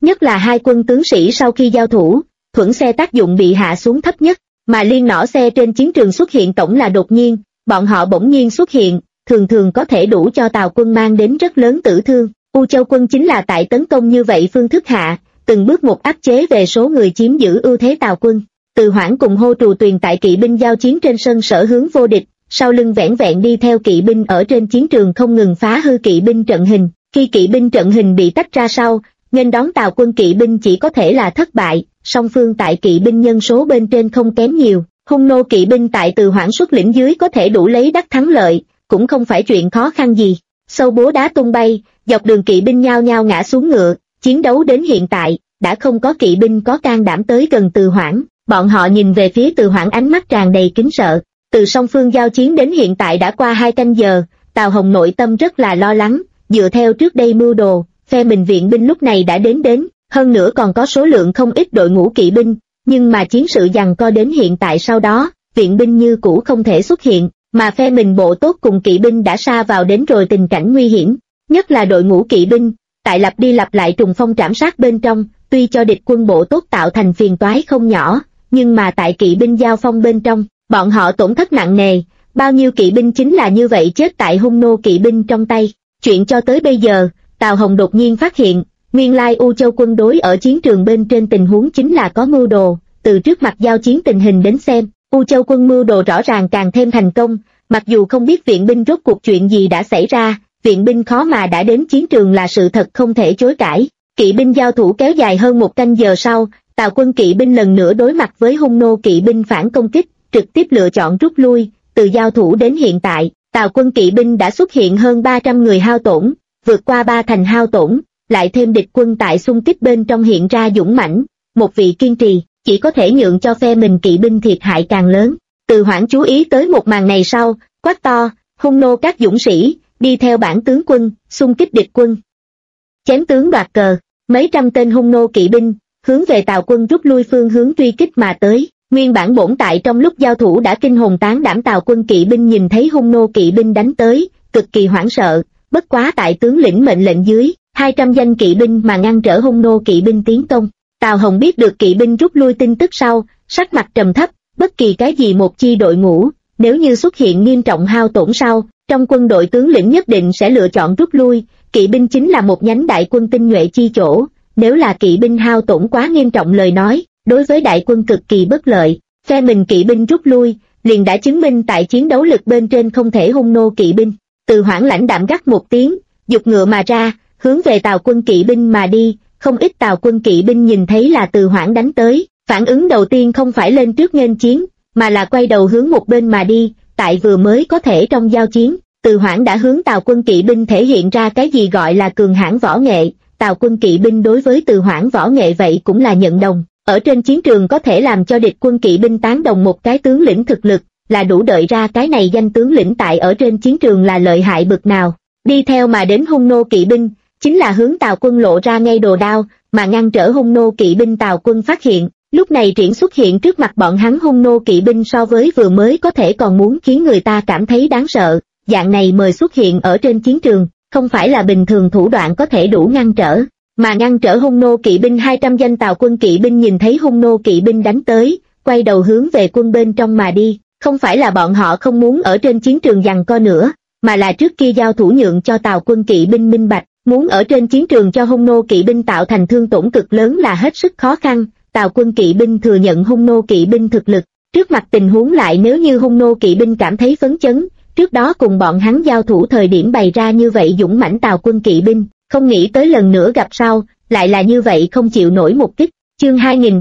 Nhất là hai quân tướng sĩ sau khi giao thủ, thuẫn xe tác dụng bị hạ xuống thấp nhất, mà liên nỏ xe trên chiến trường xuất hiện tổng là đột nhiên, bọn họ bỗng nhiên xuất hiện, thường thường có thể đủ cho Tào quân mang đến rất lớn tử thương. U Châu quân chính là tại tấn công như vậy phương thức hạ, từng bước một áp chế về số người chiếm giữ ưu thế Tào quân. Từ Hoảng cùng Hô Trù Tuyền tại kỵ binh giao chiến trên sân sở hướng vô địch, sau lưng vẻn vẹn đi theo kỵ binh ở trên chiến trường không ngừng phá hư kỵ binh trận hình. Khi kỵ binh trận hình bị tách ra sau, nghênh đón Tào quân kỵ binh chỉ có thể là thất bại. Song phương tại kỵ binh nhân số bên trên không kém nhiều, hung nô kỵ binh tại Từ Hoảng xuất lĩnh dưới có thể đủ lấy đắc thắng lợi, cũng không phải chuyện khó khăn gì. Sâu bố đá tung bay, dọc đường kỵ binh nhao nhao ngã xuống ngựa, chiến đấu đến hiện tại, đã không có kỵ binh có can đảm tới gần Từ Hoảng. Bọn họ nhìn về phía Từ Hoảng ánh mắt tràn đầy kính sợ. Từ song phương giao chiến đến hiện tại đã qua 2 canh giờ, Tào Hồng nội tâm rất là lo lắng, dựa theo trước đây mưu đồ, phe mình viện binh lúc này đã đến, hơn nữa còn có số lượng không ít đội ngũ kỵ binh, nhưng mà chiến sự giằng co đến hiện tại sau đó, viện binh như cũ không thể xuất hiện, mà phe mình bộ tốt cùng kỵ binh đã sa vào đến rồi tình cảnh nguy hiểm, nhất là đội ngũ kỵ binh, tại lặp đi lặp lại trùng phong trảm sát bên trong, tuy cho địch quân bộ tốt tạo thành phiền toái không nhỏ, nhưng mà tại kỵ binh giao phong bên trong, bọn họ tổn thất nặng nề, bao nhiêu kỵ binh chính là như vậy chết tại hung nô kỵ binh trong tay. Chuyện cho tới bây giờ, Tào Hồng đột nhiên phát hiện, nguyên lai U Châu quân đối ở chiến trường bên trên tình huống chính là có mưu đồ, từ trước mặt giao chiến tình hình đến xem, U Châu quân mưu đồ rõ ràng càng thêm thành công, mặc dù không biết viện binh rốt cuộc chuyện gì đã xảy ra, viện binh khó mà đã đến chiến trường là sự thật không thể chối cãi. Kỵ binh giao thủ kéo dài hơn 1 canh giờ sau, Tào quân kỵ binh lần nữa đối mặt với hung nô kỵ binh phản công kích, trực tiếp lựa chọn rút lui. Từ giao thủ đến hiện tại, Tào quân kỵ binh đã xuất hiện hơn 300 người hao tổn, vượt qua 3 thành hao tổn, lại thêm địch quân tại xung kích bên trong hiện ra dũng mãnh, một vị kiên trì, chỉ có thể nhượng cho phe mình kỵ binh thiệt hại càng lớn. Từ Hoảng chú ý tới một màn này sau, quát to, hung nô các dũng sĩ, đi theo bản tướng quân, xung kích địch quân. Chém tướng đoạt cờ, mấy trăm tên hung nô kỵ binh, hướng về Tào quân rút lui phương hướng truy kích mà tới. Nguyên bản bổn tại trong lúc giao thủ đã kinh hồn tán đảm Tào quân kỵ binh nhìn thấy hung nô kỵ binh đánh tới, cực kỳ hoảng sợ, bất quá tại tướng lĩnh mệnh lệnh dưới, 200 danh kỵ binh mà ngăn trở hung nô kỵ binh tiến công. Tào Hồng biết được kỵ binh rút lui tin tức sau, sắc mặt trầm thấp, bất kỳ cái gì một chi đội ngũ, nếu như xuất hiện nghiêm trọng hao tổn sau, trong quân đội tướng lĩnh nhất định sẽ lựa chọn rút lui, kỵ binh chính là một nhánh đại quân tinh nhuệ chi chỗ, nếu là kỵ binh hao tổn quá nghiêm trọng lời nói, đối với đại quân cực kỳ bất lợi. Phe mình kỵ binh rút lui, liền đã chứng minh tại chiến đấu lực bên trên không thể hung nô kỵ binh. Từ Hoảng lãnh đạm gắt một tiếng, giục ngựa mà ra, hướng về Tào quân kỵ binh mà đi. Không ít Tào quân kỵ binh nhìn thấy là Từ Hoảng đánh tới, phản ứng đầu tiên không phải lên trước nghênh chiến, mà là quay đầu hướng một bên mà đi. Tại vừa mới có thể trong giao chiến, Từ Hoảng đã hướng Tào quân kỵ binh thể hiện ra cái gì gọi là cường hãn võ nghệ. Tào quân kỵ binh đối với Từ Hoảng võ nghệ vậy cũng là nhận đồng. Ở trên chiến trường có thể làm cho địch quân kỵ binh tán đồng một cái tướng lĩnh thực lực, là đủ đợi ra cái này danh tướng lĩnh tại ở trên chiến trường là lợi hại bực nào. Đi theo mà đến hung nô kỵ binh, chính là hướng Tào quân lộ ra ngay đồ đao, mà ngăn trở hung nô kỵ binh Tào quân phát hiện. Lúc này triển xuất hiện trước mặt bọn hắn hung nô kỵ binh so với vừa mới có thể còn muốn khiến người ta cảm thấy đáng sợ, dạng này mời xuất hiện ở trên chiến trường, không phải là bình thường thủ đoạn có thể đủ ngăn trở. Mà ngăn trở hung nô kỵ binh 200 danh Tào quân kỵ binh nhìn thấy hung nô kỵ binh đánh tới, quay đầu hướng về quân bên trong mà đi, không phải là bọn họ không muốn ở trên chiến trường giằng co nữa, mà là trước kia giao thủ nhượng cho Tào quân kỵ binh minh bạch, muốn ở trên chiến trường cho hung nô kỵ binh tạo thành thương tổn cực lớn là hết sức khó khăn. Tào quân kỵ binh thừa nhận hung nô kỵ binh thực lực, trước mặt tình huống lại nếu như hung nô kỵ binh cảm thấy phấn chấn, trước đó cùng bọn hắn giao thủ thời điểm bày ra như vậy dũng mãnh Tào quân kỵ binh, không nghĩ tới lần nữa gặp sau, lại là như vậy không chịu nổi một kích. Chương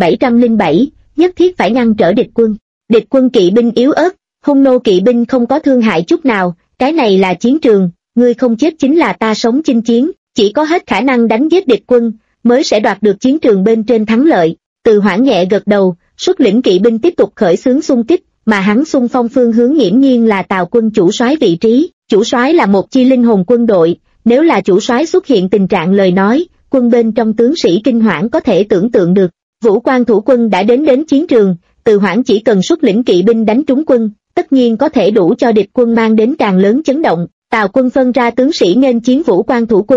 2707, nhất thiết phải ngăn trở địch quân. Địch quân kỵ binh yếu ớt, hung nô kỵ binh không có thương hại chút nào, cái này là chiến trường, ngươi không chết chính là ta sống chinh chiến, chỉ có hết khả năng đánh giết địch quân, mới sẽ đoạt được chiến trường bên trên thắng lợi. Từ Hoảng nhẹ gật đầu, xuất lĩnh kỵ binh tiếp tục khởi xướng xung kích, mà hắn xung phong phương hướng nghiễm nhiên là Tào quân chủ soái vị trí. Chủ soái là một chi linh hồn quân đội, nếu là chủ soái xuất hiện tình trạng lời nói, quân bên trong tướng sĩ kinh hoảng có thể tưởng tượng được. Vũ Quan thủ quân đã đến chiến trường, Từ Hoảng chỉ cần xuất lĩnh kỵ binh đánh trúng quân, tất nhiên có thể đủ cho địch quân mang đến càng lớn chấn động. Tào quân phân ra tướng sĩ nghênh chiến Vũ Quan thủ quân,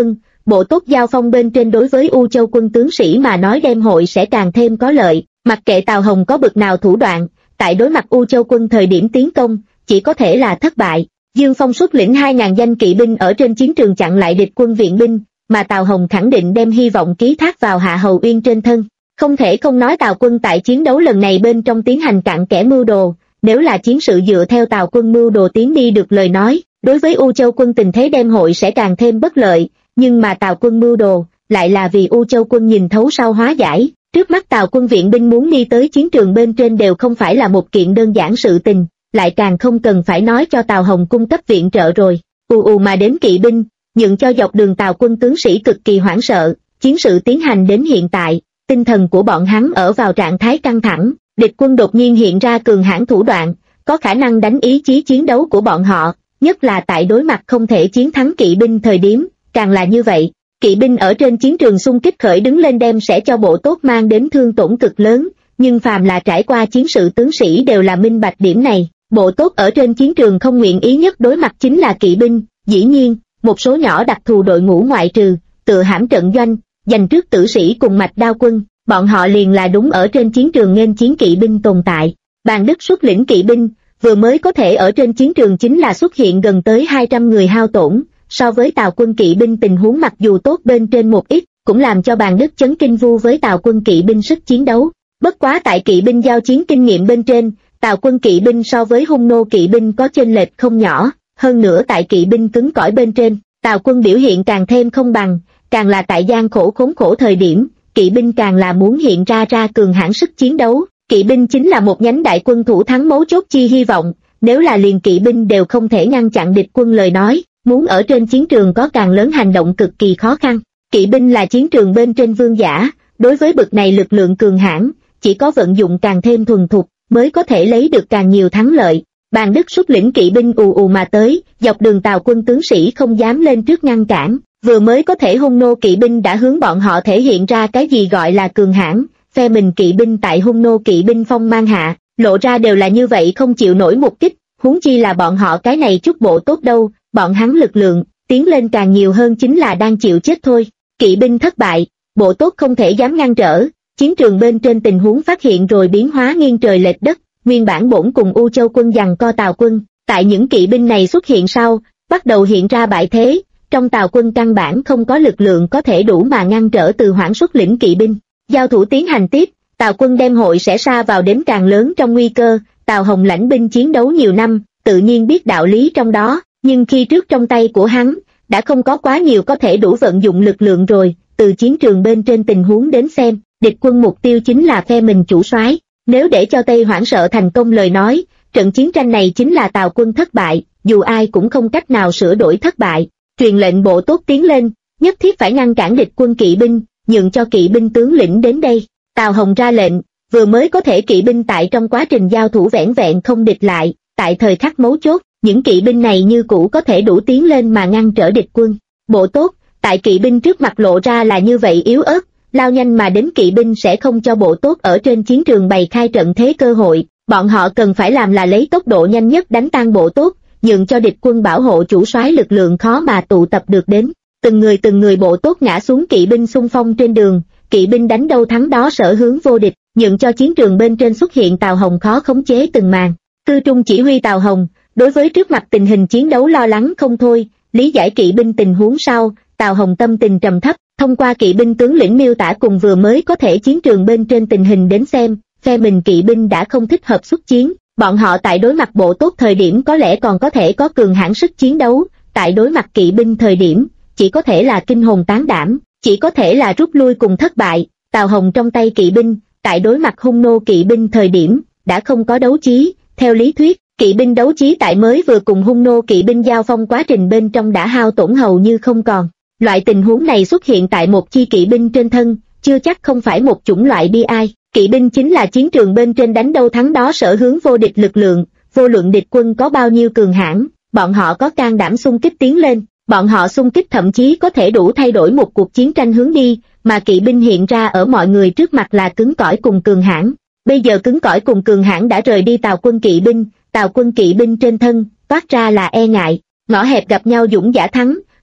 bộ tốt giao phong bên trên đối với U Châu quân tướng sĩ mà nói đêm hội sẽ càng thêm có lợi, mặc kệ Tào Hồng có bực nào thủ đoạn, tại đối mặt U Châu quân thời điểm tiến công, chỉ có thể là thất bại. Dương Phong xuất lĩnh 2.000 danh kỵ binh ở trên chiến trường chặn lại địch quân viện binh, mà Tào Hồng khẳng định đem hy vọng ký thác vào Hạ Hầu Uyên trên thân. Không thể không nói Tào quân tại chiến đấu lần này bên trong tiến hành cặn kẽ mưu đồ, nếu là chiến sự dựa theo Tào quân mưu đồ tiến đi được lời nói, đối với U Châu quân tình thế đêm hội sẽ càng thêm bất lợi, nhưng mà Tào quân mưu đồ, lại là vì U Châu quân nhìn thấu sau hóa giải, trước mắt Tào quân viện binh muốn đi tới chiến trường bên trên đều không phải là một kiện đơn giản sự tình, lại càng không cần phải nói cho Tào Hồng cung cấp viện trợ rồi. Mà đến kỵ binh, nhượng cho dọc đường Tào quân tướng sĩ cực kỳ hoảng sợ, chiến sự tiến hành đến hiện tại, tinh thần của bọn hắn ở vào trạng thái căng thẳng, địch quân đột nhiên hiện ra cường hãn thủ đoạn, có khả năng đánh ý chí chiến đấu của bọn họ, nhất là tại đối mặt không thể chiến thắng kỵ binh thời điểm, càng là như vậy. Kỵ binh ở trên chiến trường xung kích khởi đứng lên đem sẽ cho bộ tốt mang đến thương tổn cực lớn, nhưng phàm là trải qua chiến sự tướng sĩ đều là minh bạch điểm này. Bộ tốt ở trên chiến trường không nguyện ý nhất đối mặt chính là kỵ binh, dĩ nhiên, một số nhỏ đặc thù đội ngũ ngoại trừ, tựa hãm trận doanh, giành trước tử sĩ cùng mạch đao quân, bọn họ liền là đúng ở trên chiến trường nghênh chiến kỵ binh tồn tại. Bàn Đức xuất lĩnh kỵ binh, vừa mới có thể ở trên chiến trường chính là xuất hiện gần tới 200 người hao tổn, so với Tào quân kỵ binh tình huống mặc dù tốt bên trên một ít, cũng làm cho Bàn Đức chấn kinh vu với Tào quân kỵ binh sức chiến đấu. Bất quá tại kỵ binh giao chiến kinh nghiệm bên trên, Tào quân kỵ binh so với Hung nô kỵ binh có chênh lệch không nhỏ, hơn nữa tại kỵ binh cứng cỏi bên trên, Tào quân biểu hiện càng thêm không bằng, càng là tại gian khổ khốn khổ thời điểm, kỵ binh càng là muốn hiện ra cường hãn sức chiến đấu. Kỵ binh chính là một nhánh đại quân thủ thắng mấu chốt chi hy vọng, nếu là liền kỵ binh đều không thể ngăn chặn địch quân lời nói, muốn ở trên chiến trường có càng lớn hành động cực kỳ khó khăn. Kỵ binh là chiến trường bên trên vương giả, đối với bực này lực lượng cường hãn, chỉ có vận dụng càng thêm thuần thục, mới có thể lấy được càng nhiều thắng lợi. Bàn Đức xuất lĩnh kỵ binh mà tới, dọc đường Tào quân tướng sĩ không dám lên trước ngăn cản, vừa mới có thể Hung nô kỵ binh đã hướng bọn họ thể hiện ra cái gì gọi là cường hãn, phe mình kỵ binh tại Hung nô kỵ binh phong mang hạ, lộ ra đều là như vậy không chịu nổi một kích, huống chi là bọn họ cái này chút bộ tốt đâu, bọn hắn lực lượng, tiến lên càng nhiều hơn chính là đang chịu chết thôi. Kỵ binh thất bại, bộ tốt không thể dám ngăn trở, chiến trường bên trên tình huống phát hiện rồi biến hóa nghiêng trời lệch đất, nguyên bản bổn cùng U Châu quân giằng co Tào quân, tại những kỵ binh này xuất hiện sau, bắt đầu hiện ra bại thế, trong Tào quân căn bản không có lực lượng có thể đủ mà ngăn trở Từ Hoảng xuất lĩnh kỵ binh. Giao thủ tiến hành tiếp, Tào quân đem hội sẽ sa vào đến càng lớn trong nguy cơ, Tào Hồng lãnh binh chiến đấu nhiều năm, tự nhiên biết đạo lý trong đó, nhưng khi trước trong tay của hắn, đã không có quá nhiều có thể đủ vận dụng lực lượng rồi, từ chiến trường bên trên tình huống đến xem, địch quân mục tiêu chính là phe mình chủ soái. Nếu để cho Tây Hoảng sợ thành công lời nói, trận chiến tranh này chính là Tào quân thất bại, dù ai cũng không cách nào sửa đổi thất bại. Truyền lệnh bộ tốt tiến lên, nhất thiết phải ngăn cản địch quân kỵ binh, nhượng cho kỵ binh tướng lĩnh đến đây. Tào Hồng ra lệnh, vừa mới có thể kỵ binh tại trong quá trình giao thủ vẻn vẹn không địch lại, tại thời khắc mấu chốt, những kỵ binh này như cũ có thể đủ tiến lên mà ngăn trở địch quân. Bộ tốt, tại kỵ binh trước mặt lộ ra là như vậy yếu ớt, lao nhanh mà đến kỵ binh sẽ không cho bộ tốt ở trên chiến trường bày khai trận thế cơ hội, bọn họ cần phải làm là lấy tốc độ nhanh nhất đánh tan bộ tốt, nhượng cho địch quân bảo hộ chủ soái lực lượng khó mà tụ tập được đến. Từng người bộ tốt ngã xuống kỵ binh xung phong trên đường, kỵ binh đánh đâu thắng đó sở hướng vô địch, nhượng cho chiến trường bên trên xuất hiện Tào Hồng khó khống chế từng màn. Tư Trung chỉ huy Tào Hồng, đối với trước mặt tình hình chiến đấu lo lắng không thôi, lý giải kỵ binh tình huống sau, Tào Hồng tâm tình trầm thấp, thông qua kỵ binh tướng lĩnh miêu tả cùng vừa mới có thể chiến trường bên trên tình hình đến xem, phe mình kỵ binh đã không thích hợp xuất chiến, bọn họ tại đối mặt bộ tốt thời điểm có lẽ còn có thể có cường hãn sức chiến đấu, tại đối mặt kỵ binh thời điểm, chỉ có thể là kinh hồn tán đảm, chỉ có thể là rút lui cùng thất bại. Tào Hồng trong tay kỵ binh, tại đối mặt Hung nô kỵ binh thời điểm, đã không có đấu trí, theo lý thuyết, kỵ binh đấu trí tại mới vừa cùng Hung nô kỵ binh giao phong quá trình bên trong đã hao tổn hầu như không còn. Loại tình huống này xuất hiện tại một chi kỵ binh trên thân, chưa chắc không phải một chủng loại bi ai. Kỵ binh chính là chiến trường bên trên đánh đâu thắng đó sở hướng vô địch lực lượng, vô luận địch quân có bao nhiêu cường hãn, bọn họ có can đảm xung kích tiến lên, bọn họ xung kích thậm chí có thể đủ thay đổi một cuộc chiến tranh hướng đi, mà kỵ binh hiện ra ở mọi người trước mặt là cứng cỏi cùng cường hãn. Bây giờ cứng cỏi cùng cường hãn đã rời đi Tào quân kỵ binh trên thân, toát ra là e ngại, ngõ hẹp gặp nhau dũng giả thắng,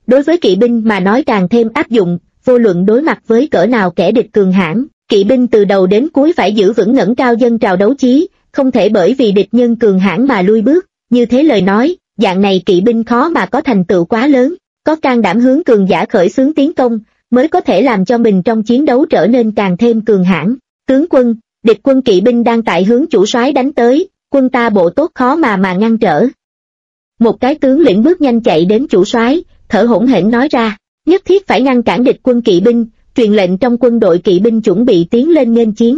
đối với kỵ binh mà nói càng thêm áp dụng, vô luận đối mặt với cỡ nào kẻ địch cường hãn, kỵ binh từ đầu đến cuối phải giữ vững ngẩng cao dân trào đấu chí, không thể bởi vì địch nhân cường hãn mà lui bước, như thế lời nói, dạng này kỵ binh khó mà có thành tựu quá lớn, có can đảm hướng cường giả khởi xướng tiến công, mới có thể làm cho mình trong chiến đấu trở nên càng thêm cường hãn. Tướng quân, địch quân kỵ binh đang tại hướng chủ soái đánh tới, quân ta bộ tốt khó mà ngăn trở. Một cái tướng lĩnh bước nhanh chạy đến chủ soái, thở hổn hển nói ra, nhất thiết phải ngăn cản địch quân kỵ binh, truyền lệnh trong quân đội kỵ binh chuẩn bị tiến lên nghênh chiến.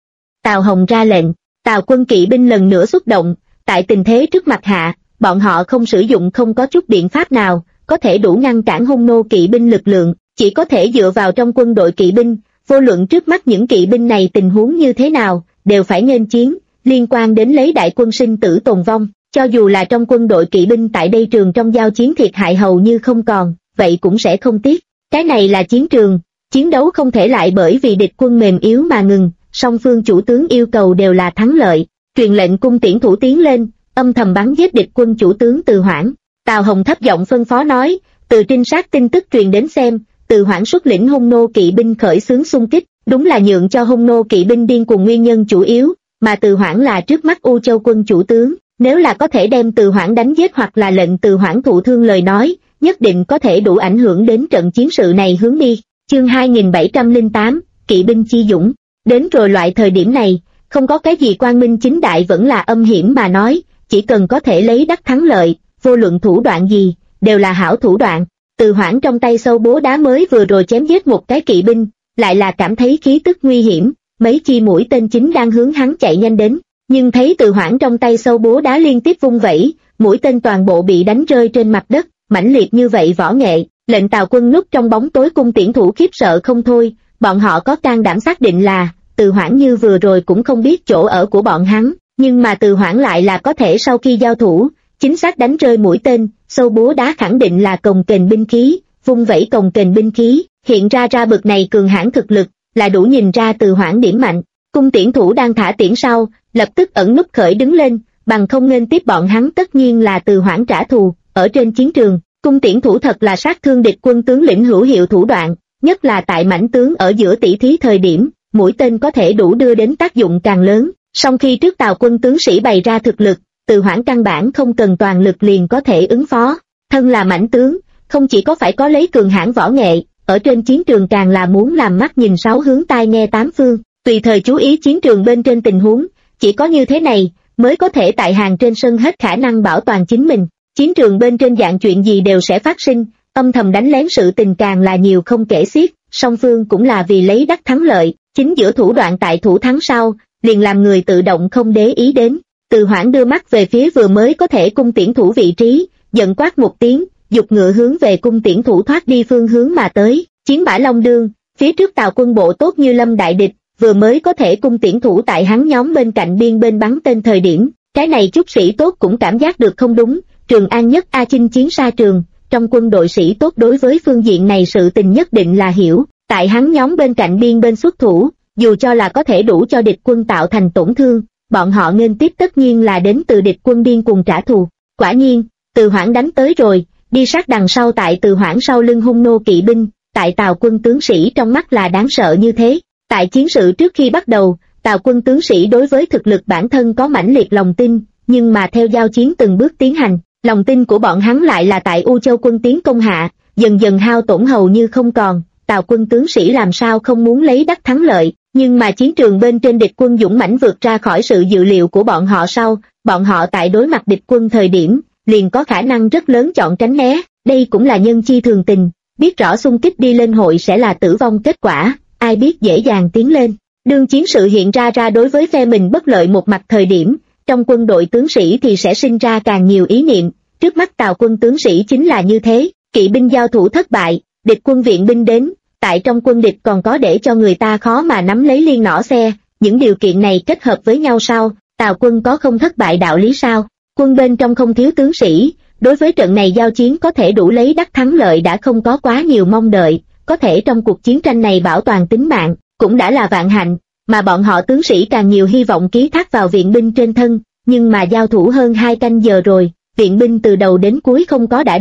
Tào Hồng ra lệnh, Tào quân kỵ binh lần nữa xuất động, tại tình thế trước mặt hạ, bọn họ không sử dụng không có chút biện pháp nào, có thể đủ ngăn cản hung nô kỵ binh lực lượng, chỉ có thể dựa vào trong quân đội kỵ binh, vô luận trước mắt những kỵ binh này tình huống như thế nào, đều phải nghênh chiến, liên quan đến lấy đại quân sinh tử tồn vong, cho dù là trong quân đội kỵ binh tại đây trường trong giao chiến thiệt hại hầu như không còn, vậy cũng sẽ không tiếc. Cái này là chiến trường, chiến đấu không thể lại bởi vì địch quân mềm yếu mà ngừng, song phương chủ tướng yêu cầu đều là thắng lợi, truyền lệnh cung tiễn thủ tiến lên, âm thầm bắn giết địch quân chủ tướng Từ Hoảng. Tào Hồng thấp giọng phân phó nói, từ trinh sát tin tức truyền đến xem, Từ Hoảng xuất lĩnh hung nô kỵ binh khởi xướng xung kích, đúng là nhượng cho hung nô kỵ binh điên cuồng nguyên nhân chủ yếu, mà Từ Hoảng là trước mắt U Châu quân chủ tướng, nếu là có thể đem Từ Hoảng đánh giết hoặc là lệnh Từ Hoảng thụ thương lời nói, nhất định có thể đủ ảnh hưởng đến trận chiến sự này hướng đi. Chương 2708, kỵ binh chi dũng. Đến rồi loại thời điểm này, không có cái gì quang minh chính đại vẫn là âm hiểm mà nói, chỉ cần có thể lấy đắc thắng lợi, vô luận thủ đoạn gì, đều là hảo thủ đoạn. Từ Hoảng trong tay sâu bố đá mới vừa rồi chém giết một cái kỵ binh, lại là cảm thấy khí tức nguy hiểm, mấy chi mũi tên chính đang hướng hắn chạy nhanh đến, nhưng thấy Từ Hoảng trong tay sâu bố đá liên tiếp vung vẩy, mũi tên toàn bộ bị đánh rơi trên mặt đất, mãnh liệt như vậy võ nghệ, lệnh Tào quân núp trong bóng tối cung tiễn thủ khiếp sợ không thôi, bọn họ có can đảm xác định là, Từ Hoảng như vừa rồi cũng không biết chỗ ở của bọn hắn, nhưng mà Từ Hoảng lại là có thể sau khi giao thủ, chính xác đánh rơi mũi tên, sâu búa đá khẳng định là cồng kềnh binh khí, vung vẩy cồng kềnh binh khí, hiện ra bực này cường hãn thực lực, là đủ nhìn ra Từ Hoảng điểm mạnh. Cung tiễn thủ đang thả tiễn sau, lập tức ẩn núp khởi đứng lên, bằng không nên tiếp bọn hắn tất nhiên là Từ Hoảng trả thù. Ở trên chiến trường, cung tiễn thủ thật là sát thương địch quân tướng lĩnh hữu hiệu thủ đoạn, nhất là tại mãnh tướng ở giữa tỷ thí thời điểm, mũi tên có thể đủ đưa đến tác dụng càng lớn. Song khi trước Tào quân tướng sĩ bày ra thực lực, Từ Hoảng căn bản không cần toàn lực liền có thể ứng phó. Thân là mãnh tướng, không chỉ có phải có lấy cường hãn võ nghệ, ở trên chiến trường càng là muốn làm mắt nhìn sáu hướng tai nghe tám phương, tùy thời chú ý chiến trường bên trên tình huống, chỉ có như thế này mới có thể tại hàng trên sân hết khả năng bảo toàn chính mình. Chiến trường bên trên dạng chuyện gì đều sẽ phát sinh, âm thầm đánh lén sự tình càng là nhiều không kể xiết, song phương cũng là vì lấy đắc thắng lợi, chính giữa thủ đoạn tại thủ thắng sau, liền làm người tự động không để ý đến. Từ Hoảng đưa mắt về phía vừa mới có thể cung tiễn thủ vị trí, giận quát một tiếng, dục ngựa hướng về cung tiễn thủ thoát đi phương hướng mà tới, chiến bả long đương, phía trước Tào quân bộ tốt như lâm đại địch, vừa mới có thể cung tiễn thủ tại hắn nhóm bên cạnh biên bên bắn tên thời điểm, cái này chút sĩ tốt cũng cảm giác được không đúng. Trường An nhất A chinh chiến xa trường, trong quân đội sĩ tốt đối với phương diện này sự tình nhất định là hiểu, tại hắn nhóm bên cạnh biên bên xuất thủ, dù cho là có thể đủ cho địch quân tạo thành tổn thương, bọn họ nghênh tiếp tất nhiên là đến từ địch quân điên cuồng trả thù. Quả nhiên, Từ Hoảng đánh tới rồi, đi sát đằng sau tại Từ Hoảng sau lưng hung nô kỵ binh, tại Tào quân tướng sĩ trong mắt là đáng sợ như thế. Tại chiến sự trước khi bắt đầu, Tào quân tướng sĩ đối với thực lực bản thân có mãnh liệt lòng tin, nhưng mà theo giao chiến từng bước tiến hành, lòng tin của bọn hắn lại là tại U Châu quân tiến công hạ, dần dần hao tổn hầu như không còn. Tào quân tướng sĩ làm sao không muốn lấy đắc thắng lợi, nhưng mà chiến trường bên trên địch quân dũng mãnh vượt ra khỏi sự dự liệu của bọn họ sau, bọn họ tại đối mặt địch quân thời điểm, liền có khả năng rất lớn chọn tránh né, đây cũng là nhân chi thường tình, biết rõ xung kích đi lên hội sẽ là tử vong kết quả, ai biết dễ dàng tiến lên. Đương chiến sự hiện ra đối với phe mình bất lợi một mặt thời điểm, trong quân đội tướng sĩ thì sẽ sinh ra càng nhiều ý niệm, trước mắt Tào quân tướng sĩ chính là như thế, kỵ binh giao thủ thất bại, địch quân viện binh đến, tại trong quân địch còn có để cho người ta khó mà nắm lấy liên nỏ xe, những điều kiện này kết hợp với nhau sao, Tào quân có không thất bại đạo lý sao? Quân bên trong không thiếu tướng sĩ, đối với trận này giao chiến có thể đủ lấy đắc thắng lợi đã không có quá nhiều mong đợi, có thể trong cuộc chiến tranh này bảo toàn tính mạng, cũng đã là vạn hạnh, mà bọn họ tướng sĩ càng nhiều hy vọng ký thác vào viện binh trên thân, nhưng mà giao thủ hơn 2 canh giờ rồi, viện binh từ đầu đến cuối không có đã đến,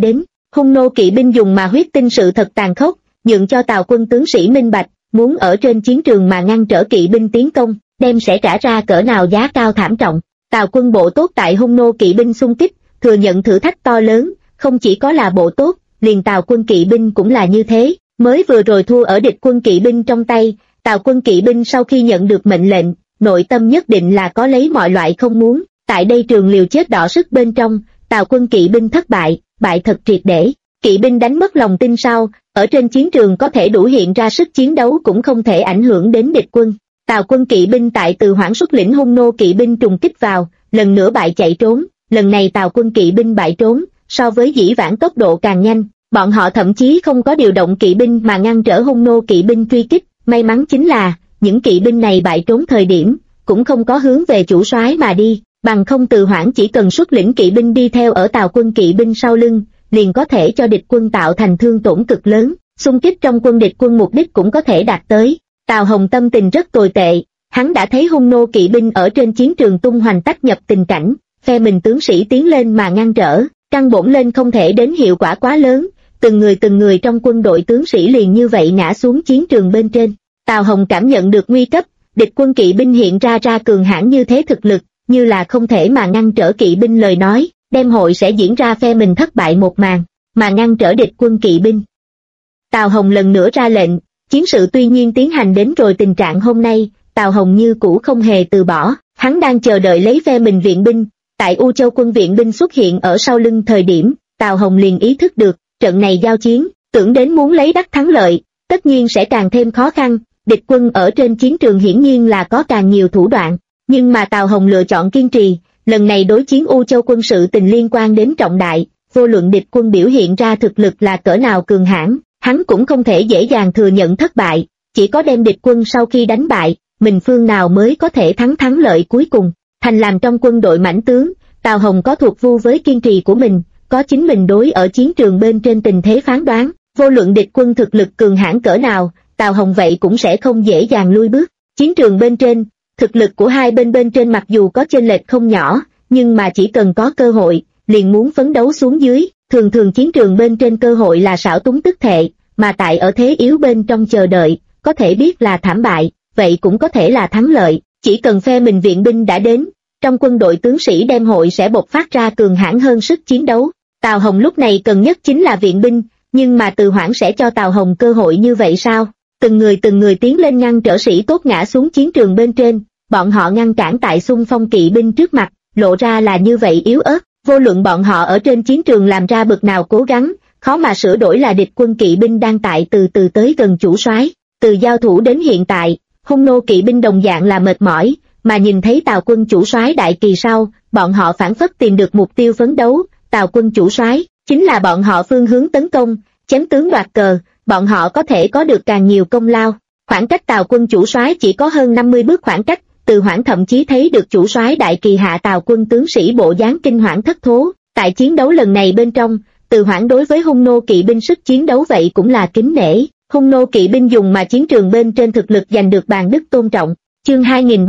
Hung nô kỵ binh dùng mà huyết tinh sự thật tàn khốc, nhượng cho Tào quân tướng sĩ minh bạch, muốn ở trên chiến trường mà ngăn trở kỵ binh tiến công, đem sẽ trả ra cỡ nào giá cao thảm trọng. Tào quân bộ tốt tại hung nô kỵ binh xung kích, thừa nhận thử thách to lớn, không chỉ có là bộ tốt, liền Tào quân kỵ binh cũng là như thế. Mới vừa rồi thua ở địch quân kỵ binh trong tay, Tào quân kỵ binh sau khi nhận được mệnh lệnh, nội tâm nhất định là có lấy mọi loại không muốn. Tại đây trường liều chết đỏ sức bên trong, Tào quân kỵ binh thất bại, bại thật triệt để. Kỵ binh đánh mất lòng tin sau, ở trên chiến trường có thể đủ hiện ra sức chiến đấu cũng không thể ảnh hưởng đến địch quân. Tào quân kỵ binh tại Từ Hoảng xuất lĩnh hung nô kỵ binh trùng kích vào, lần nữa bại chạy trốn. Lần này Tào quân kỵ binh bại trốn, so với dĩ vãng tốc độ càng nhanh, bọn họ thậm chí không có điều động kỵ binh mà ngăn trở hung nô kỵ binh truy kích. May mắn chính là, những kỵ binh này bại trốn thời điểm, cũng không có hướng về chủ soái mà đi, bằng không Từ Hoảng chỉ cần xuất lĩnh kỵ binh đi theo ở Tào quân kỵ binh sau lưng, liền có thể cho địch quân tạo thành thương tổn cực lớn, xung kích trong quân địch quân mục đích cũng có thể đạt tới. Tào Hồng tâm tình rất tồi tệ, hắn đã thấy hung nô kỵ binh ở trên chiến trường tung hoành tách nhập tình cảnh, phe mình tướng sĩ tiến lên mà ngăn trở, căn bổn lên không thể đến hiệu quả quá lớn, từng người trong quân đội tướng sĩ liền như vậy ngã xuống chiến trường bên trên. Tào Hồng cảm nhận được nguy cấp, địch quân kỵ binh hiện ra cường hãn như thế thực lực, như là không thể mà ngăn trở kỵ binh lời nói, đêm hội sẽ diễn ra phe mình thất bại một màn, mà ngăn trở địch quân kỵ binh. Tào Hồng lần nữa ra lệnh, chiến sự tuy nhiên tiến hành đến rồi tình trạng hôm nay, Tào Hồng như cũ không hề từ bỏ, hắn đang chờ đợi lấy phe mình viện binh. Tại U Châu quân viện binh xuất hiện ở sau lưng thời điểm, Tào Hồng liền ý thức được, trận này giao chiến, tưởng đến muốn lấy đắc thắng lợi, tất nhiên sẽ càng thêm khó khăn, địch quân ở trên chiến trường hiển nhiên là có càng nhiều thủ đoạn, nhưng mà Tào Hồng lựa chọn kiên trì, lần này đối chiến U Châu quân sự tình liên quan đến trọng đại, vô luận địch quân biểu hiện ra thực lực là cỡ nào cường hãn, hắn cũng không thể dễ dàng thừa nhận thất bại, chỉ có đem địch quân sau khi đánh bại, mình phương nào mới có thể thắng lợi cuối cùng. Thành làm trong quân đội mãnh tướng, Tào Hồng có thuộc vu với kiên trì của mình, có chính mình đối ở chiến trường bên trên tình thế phán đoán, vô luận địch quân thực lực cường hãn cỡ nào, Tào Hồng vậy cũng sẽ không dễ dàng lui bước. Chiến trường bên trên, thực lực của hai bên trên mặc dù có chênh lệch không nhỏ, nhưng mà chỉ cần có cơ hội, liền muốn phấn đấu xuống dưới, thường chiến trường bên trên cơ hội là xảo túng tức thệ, mà tại ở thế yếu bên trong chờ đợi, có thể biết là thảm bại, vậy cũng có thể là thắng lợi. Chỉ cần phe mình viện binh đã đến, trong quân đội tướng sĩ đem hội sẽ bộc phát ra cường hãn hơn sức chiến đấu. Tào Hồng lúc này cần nhất chính là viện binh, nhưng mà Từ Hoảng sẽ cho Tào Hồng cơ hội như vậy sao? Từng người tiến lên ngăn trở sĩ tốt ngã xuống chiến trường bên trên, bọn họ ngăn cản tại xung phong kỵ binh trước mặt, lộ ra là như vậy yếu ớt, vô luận bọn họ ở trên chiến trường làm ra bực nào cố gắng, khó mà sửa đổi là địch quân kỵ binh đang tại từ từ tới gần chủ soái. Từ giao thủ đến hiện tại, hung nô kỵ binh đồng dạng là mệt mỏi, mà nhìn thấy Tào quân chủ soái đại kỳ sau, bọn họ phản phất tìm được mục tiêu phấn đấu, Tào quân chủ soái chính là bọn họ phương hướng tấn công, chém tướng đoạt cờ, bọn họ có thể có được càng nhiều công lao. Khoảng cách Tào quân chủ soái chỉ có hơn 50 bước khoảng cách, Từ Hoảng thậm chí thấy được chủ soái đại kỳ hạ Tào quân tướng sĩ bộ dáng kinh hoảng thất thố. Tại chiến đấu lần này bên trong, Từ Hoảng đối với hung nô kỵ binh sức chiến đấu vậy cũng là kính nể. Hung nô kỵ binh dùng mà chiến trường bên trên thực lực giành được bàn đức tôn trọng. Chương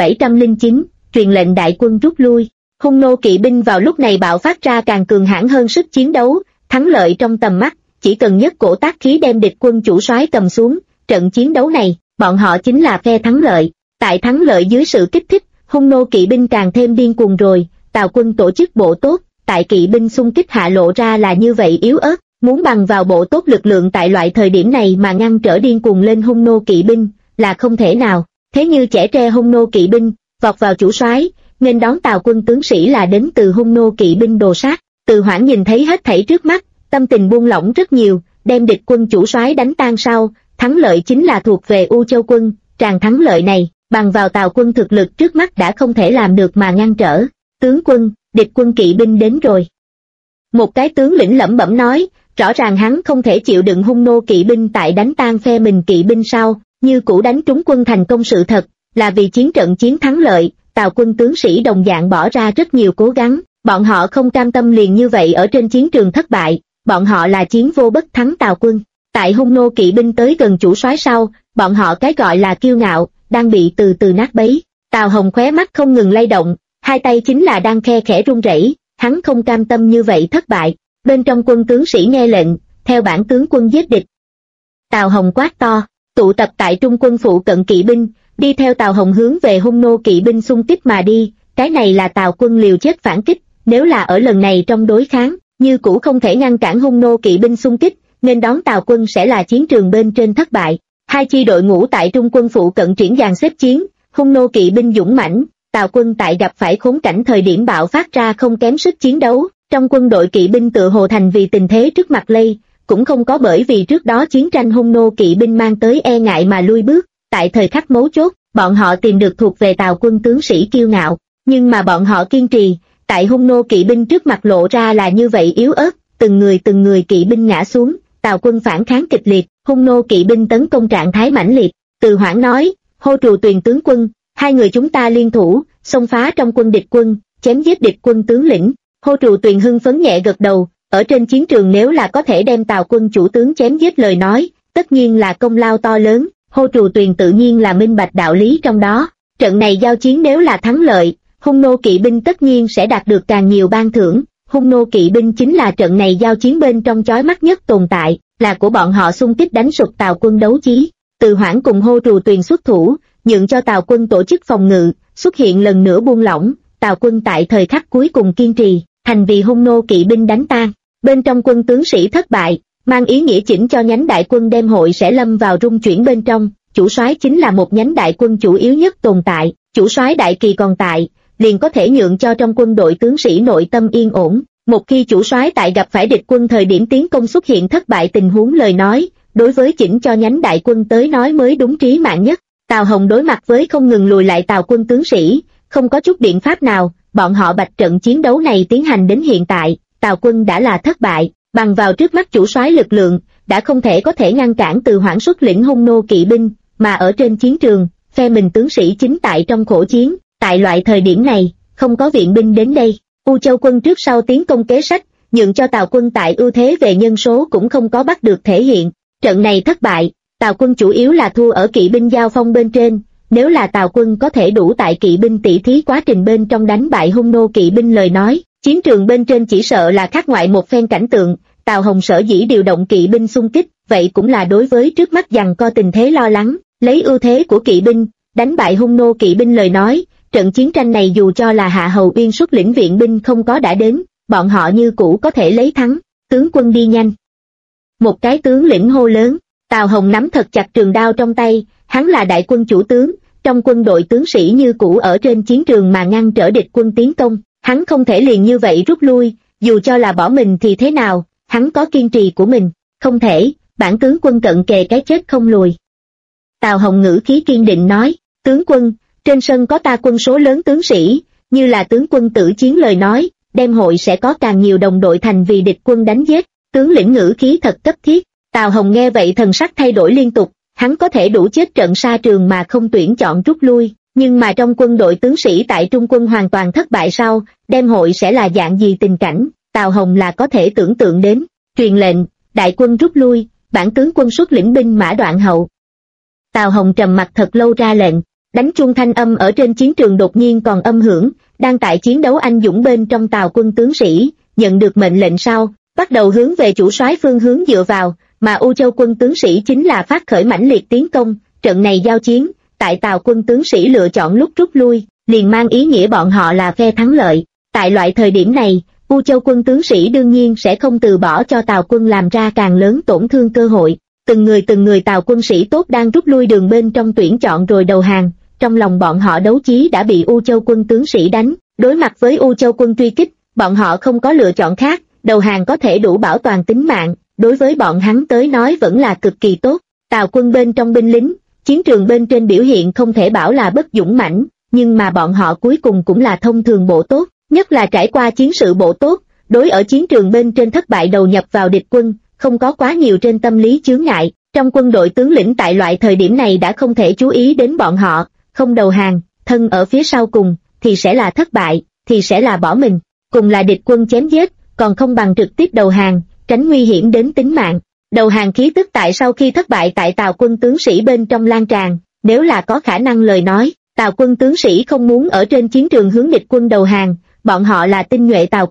2709, truyền lệnh đại quân rút lui. Hung nô kỵ binh vào lúc này bạo phát ra càng cường hãn hơn sức chiến đấu, thắng lợi trong tầm mắt, chỉ cần nhất cổ tác khí đem địch quân chủ soái cầm xuống, trận chiến đấu này, bọn họ chính là phe thắng lợi. Tại thắng lợi dưới sự kích thích, hung nô kỵ binh càng thêm điên cuồng rồi, Tào quân tổ chức bộ tốt, tại kỵ binh xung kích hạ lộ ra là như vậy yếu ớt, muốn bằng vào bộ tốt lực lượng tại loại thời điểm này mà ngăn trở điên cuồng lên hung nô kỵ binh, là không thể nào. Thế như trẻ tre hung nô kỵ binh, vọt vào chủ soái, nên đón Tào quân tướng sĩ là đến từ hung nô kỵ binh đồ sát. Từ Hoảng nhìn thấy hết thảy trước mắt, tâm tình buông lỏng rất nhiều, đem địch quân chủ soái đánh tan sau, thắng lợi chính là thuộc về U Châu quân, tràng thắng lợi này, bằng vào Tào quân thực lực trước mắt đã không thể làm được mà ngăn trở. Tướng quân, địch quân kỵ binh đến rồi. Một cái tướng lĩnh lẩm bẩm nói, rõ ràng hắn không thể chịu đựng hung nô kỵ binh tại đánh tan phe mình kỵ binh sau, như cũ đánh trúng quân thành công sự thật, là vì chiến trận chiến thắng lợi, Tào quân tướng sĩ đồng dạng bỏ ra rất nhiều cố gắng, bọn họ không cam tâm liền như vậy ở trên chiến trường thất bại, bọn họ là chiến vô bất thắng Tào quân. Tại hung nô kỵ binh tới gần chủ soái sau, bọn họ cái gọi là kiêu ngạo, đang bị từ từ nát bấy. Tào Hồng khóe mắt không ngừng lay động, hai tay chính là đang khe khẽ run rẩy, hắn không cam tâm như vậy thất bại, Bên trong quân tướng sĩ nghe lệnh, theo bản tướng quân giết địch. Tào Hồng quát to, tụ tập tại trung quân phụ cận kỵ binh, đi theo Tào Hồng hướng về hung nô kỵ binh xung kích mà đi. Cái này là Tào quân liều chết phản kích, nếu là ở lần này trong đối kháng, như cũ không thể ngăn cản hung nô kỵ binh xung kích, nên đón Tào quân sẽ là chiến trường bên trên thất bại. Hai chi đội ngũ tại trung quân phụ cận triển dàn xếp chiến, hung nô kỵ binh dũng mãnh, Tào quân tại gặp phải khốn cảnh thời điểm bạo phát ra không kém sức chiến đấu. Trong quân đội kỵ binh tựa hồ thành vì tình thế trước mặt lây, cũng không có bởi vì trước đó chiến tranh hung nô kỵ binh mang tới e ngại mà lui bước. Tại thời khắc mấu chốt, bọn họ tìm được thuộc về Tào quân tướng sĩ kiêu ngạo, nhưng mà bọn họ kiên trì, tại hung nô kỵ binh trước mặt lộ ra là như vậy yếu ớt, từng người kỵ binh ngã xuống, Tào quân phản kháng kịch liệt, hung nô kỵ binh tấn công trạng thái mãnh liệt. Từ Hoảng nói, hô Trù Tuyền tướng quân, hai người chúng ta liên thủ, xông phá trong quân địch quân, chém giết địch quân tướng lĩnh. Hô Trù Tuyền hưng phấn nhẹ gật đầu, ở trên chiến trường nếu là có thể đem Tào quân chủ tướng chém giết lời nói, tất nhiên là công lao to lớn. Hô Trù Tuyền tự nhiên là minh bạch đạo lý trong đó, trận này giao chiến nếu là thắng lợi, hung nô kỵ binh tất nhiên sẽ đạt được càng nhiều ban thưởng. Hung nô kỵ binh chính là trận này giao chiến bên trong chói mắt nhất tồn tại, là của bọn họ xung kích đánh sụp Tào quân đấu chí. Từ Hoảng cùng Hô Trù Tuyền xuất thủ, nhượng cho Tào quân tổ chức phòng ngự, xuất hiện lần nữa buông lỏng, Tào quân tại thời khắc cuối cùng kiên trì, thành vì hung nô kỵ binh đánh tan. Bên trong quân tướng sĩ thất bại, mang ý nghĩa chỉnh cho nhánh đại quân đem hội sẽ lâm vào rung chuyển bên trong. Chủ soái chính là một nhánh đại quân chủ yếu nhất tồn tại, chủ soái đại kỳ còn tại, liền có thể nhượng cho trong quân đội tướng sĩ nội tâm yên ổn. Một khi chủ soái tại gặp phải địch quân thời điểm tiến công xuất hiện thất bại tình huống lời nói, đối với chỉnh cho nhánh đại quân tới nói mới đúng trí mạng nhất. Tào Hồng đối mặt với không ngừng lùi lại Tào quân tướng sĩ, không có chút biện pháp nào, bọn họ bạch trận chiến đấu này tiến hành đến hiện tại, Tào quân đã là thất bại, bằng vào trước mắt chủ soái lực lượng, đã không thể có thể ngăn cản Từ Hoảng xuất lĩnh hung nô kỵ binh, mà ở trên chiến trường, phe mình tướng sĩ chính tại trong khổ chiến. Tại loại thời điểm này, không có viện binh đến đây, U Châu quân trước sau tiến công kế sách, nhượng cho Tào quân tại ưu thế về nhân số cũng không có bắt được thể hiện. Trận này thất bại, Tào quân chủ yếu là thua ở kỵ binh giao phong bên trên, nếu là Tào quân có thể đủ tại kỵ binh tỷ thí quá trình bên trong đánh bại hung nô kỵ binh lời nói, chiến trường bên trên chỉ sợ là khác ngoại một phen cảnh tượng. Tào Hồng sở dĩ điều động kỵ binh xung kích, vậy cũng là đối với trước mắt giằng co tình thế lo lắng, lấy ưu thế của kỵ binh, đánh bại hung nô kỵ binh lời nói, trận chiến tranh này dù cho là Hạ Hầu Uyên xuất lĩnh viện binh không có đã đến, bọn họ như cũ có thể lấy thắng. Tướng quân đi nhanh. Một cái tướng lĩnh hô lớn, Tào Hồng nắm thật chặt trường đao trong tay, hắn là đại quân chủ tướng, trong quân đội tướng sĩ như cũ ở trên chiến trường mà ngăn trở địch quân tiến công, hắn không thể liền như vậy rút lui, dù cho là bỏ mình thì thế nào, hắn có kiên trì của mình, không thể, bản tướng quân cận kề cái chết không lùi. Tào Hồng ngữ khí kiên định nói, tướng quân, trên sân có ta quân số lớn tướng sĩ, như là tướng quân tử chiến lời nói, đem hội sẽ có càng nhiều đồng đội thành vì địch quân đánh giết. Tướng lĩnh ngữ khí thật cấp thiết. Tào Hồng nghe vậy thần sắc thay đổi liên tục, hắn có thể đủ chết trận xa trường mà không tuyển chọn rút lui, nhưng mà trong quân đội tướng sĩ tại trung quân hoàn toàn thất bại sau, đem hội sẽ là dạng gì tình cảnh, Tào Hồng là có thể tưởng tượng đến. Truyền lệnh, đại quân rút lui, bản tướng quân xuất lĩnh binh mã đoạn hậu. Tào Hồng trầm mặt thật lâu ra lệnh, đánh chuông thanh âm ở trên chiến trường đột nhiên còn âm hưởng, đang tại chiến đấu anh dũng bên trong Tào quân tướng sĩ, nhận được mệnh lệnh sau, bắt đầu hướng về chủ soái phương hướng dựa vào, mà U Châu quân tướng sĩ chính là phát khởi mãnh liệt tiến công. Trận này giao chiến, tại Tào quân tướng sĩ lựa chọn lúc rút lui, liền mang ý nghĩa bọn họ là phe thắng lợi. Tại loại thời điểm này, U Châu quân tướng sĩ đương nhiên sẽ không từ bỏ cho Tào quân làm ra càng lớn tổn thương cơ hội. Từng người Tào quân sĩ tốt đang rút lui đường bên trong tuyển chọn rồi đầu hàng, trong lòng bọn họ đấu chí đã bị U Châu quân tướng sĩ đánh, đối mặt với U Châu quân truy kích, bọn họ không có lựa chọn khác, đầu hàng có thể đủ bảo toàn tính mạng, đối với bọn hắn tới nói vẫn là cực kỳ tốt. Tào quân bên trong binh lính, chiến trường bên trên biểu hiện không thể bảo là bất dũng mãnh, nhưng mà bọn họ cuối cùng cũng là thông thường bộ tốt, nhất là trải qua chiến sự bộ tốt, đối ở chiến trường bên trên thất bại đầu nhập vào địch quân, không có quá nhiều trên tâm lý chướng ngại. Trong quân đội tướng lĩnh tại loại thời điểm này đã không thể chú ý đến bọn họ, không đầu hàng, thân ở phía sau cùng, thì sẽ là thất bại, thì sẽ là bỏ mình, cùng là địch quân chém giết, còn không bằng trực tiếp đầu hàng, tránh nguy hiểm đến tính mạng. Đầu hàng khí tức tại sau khi thất bại tại Tào quân tướng sĩ bên trong lan tràn, nếu là có khả năng lời nói, Tào quân tướng sĩ không muốn ở trên chiến trường hướng địch quân đầu hàng, bọn họ là tinh nhuệ Tào quân,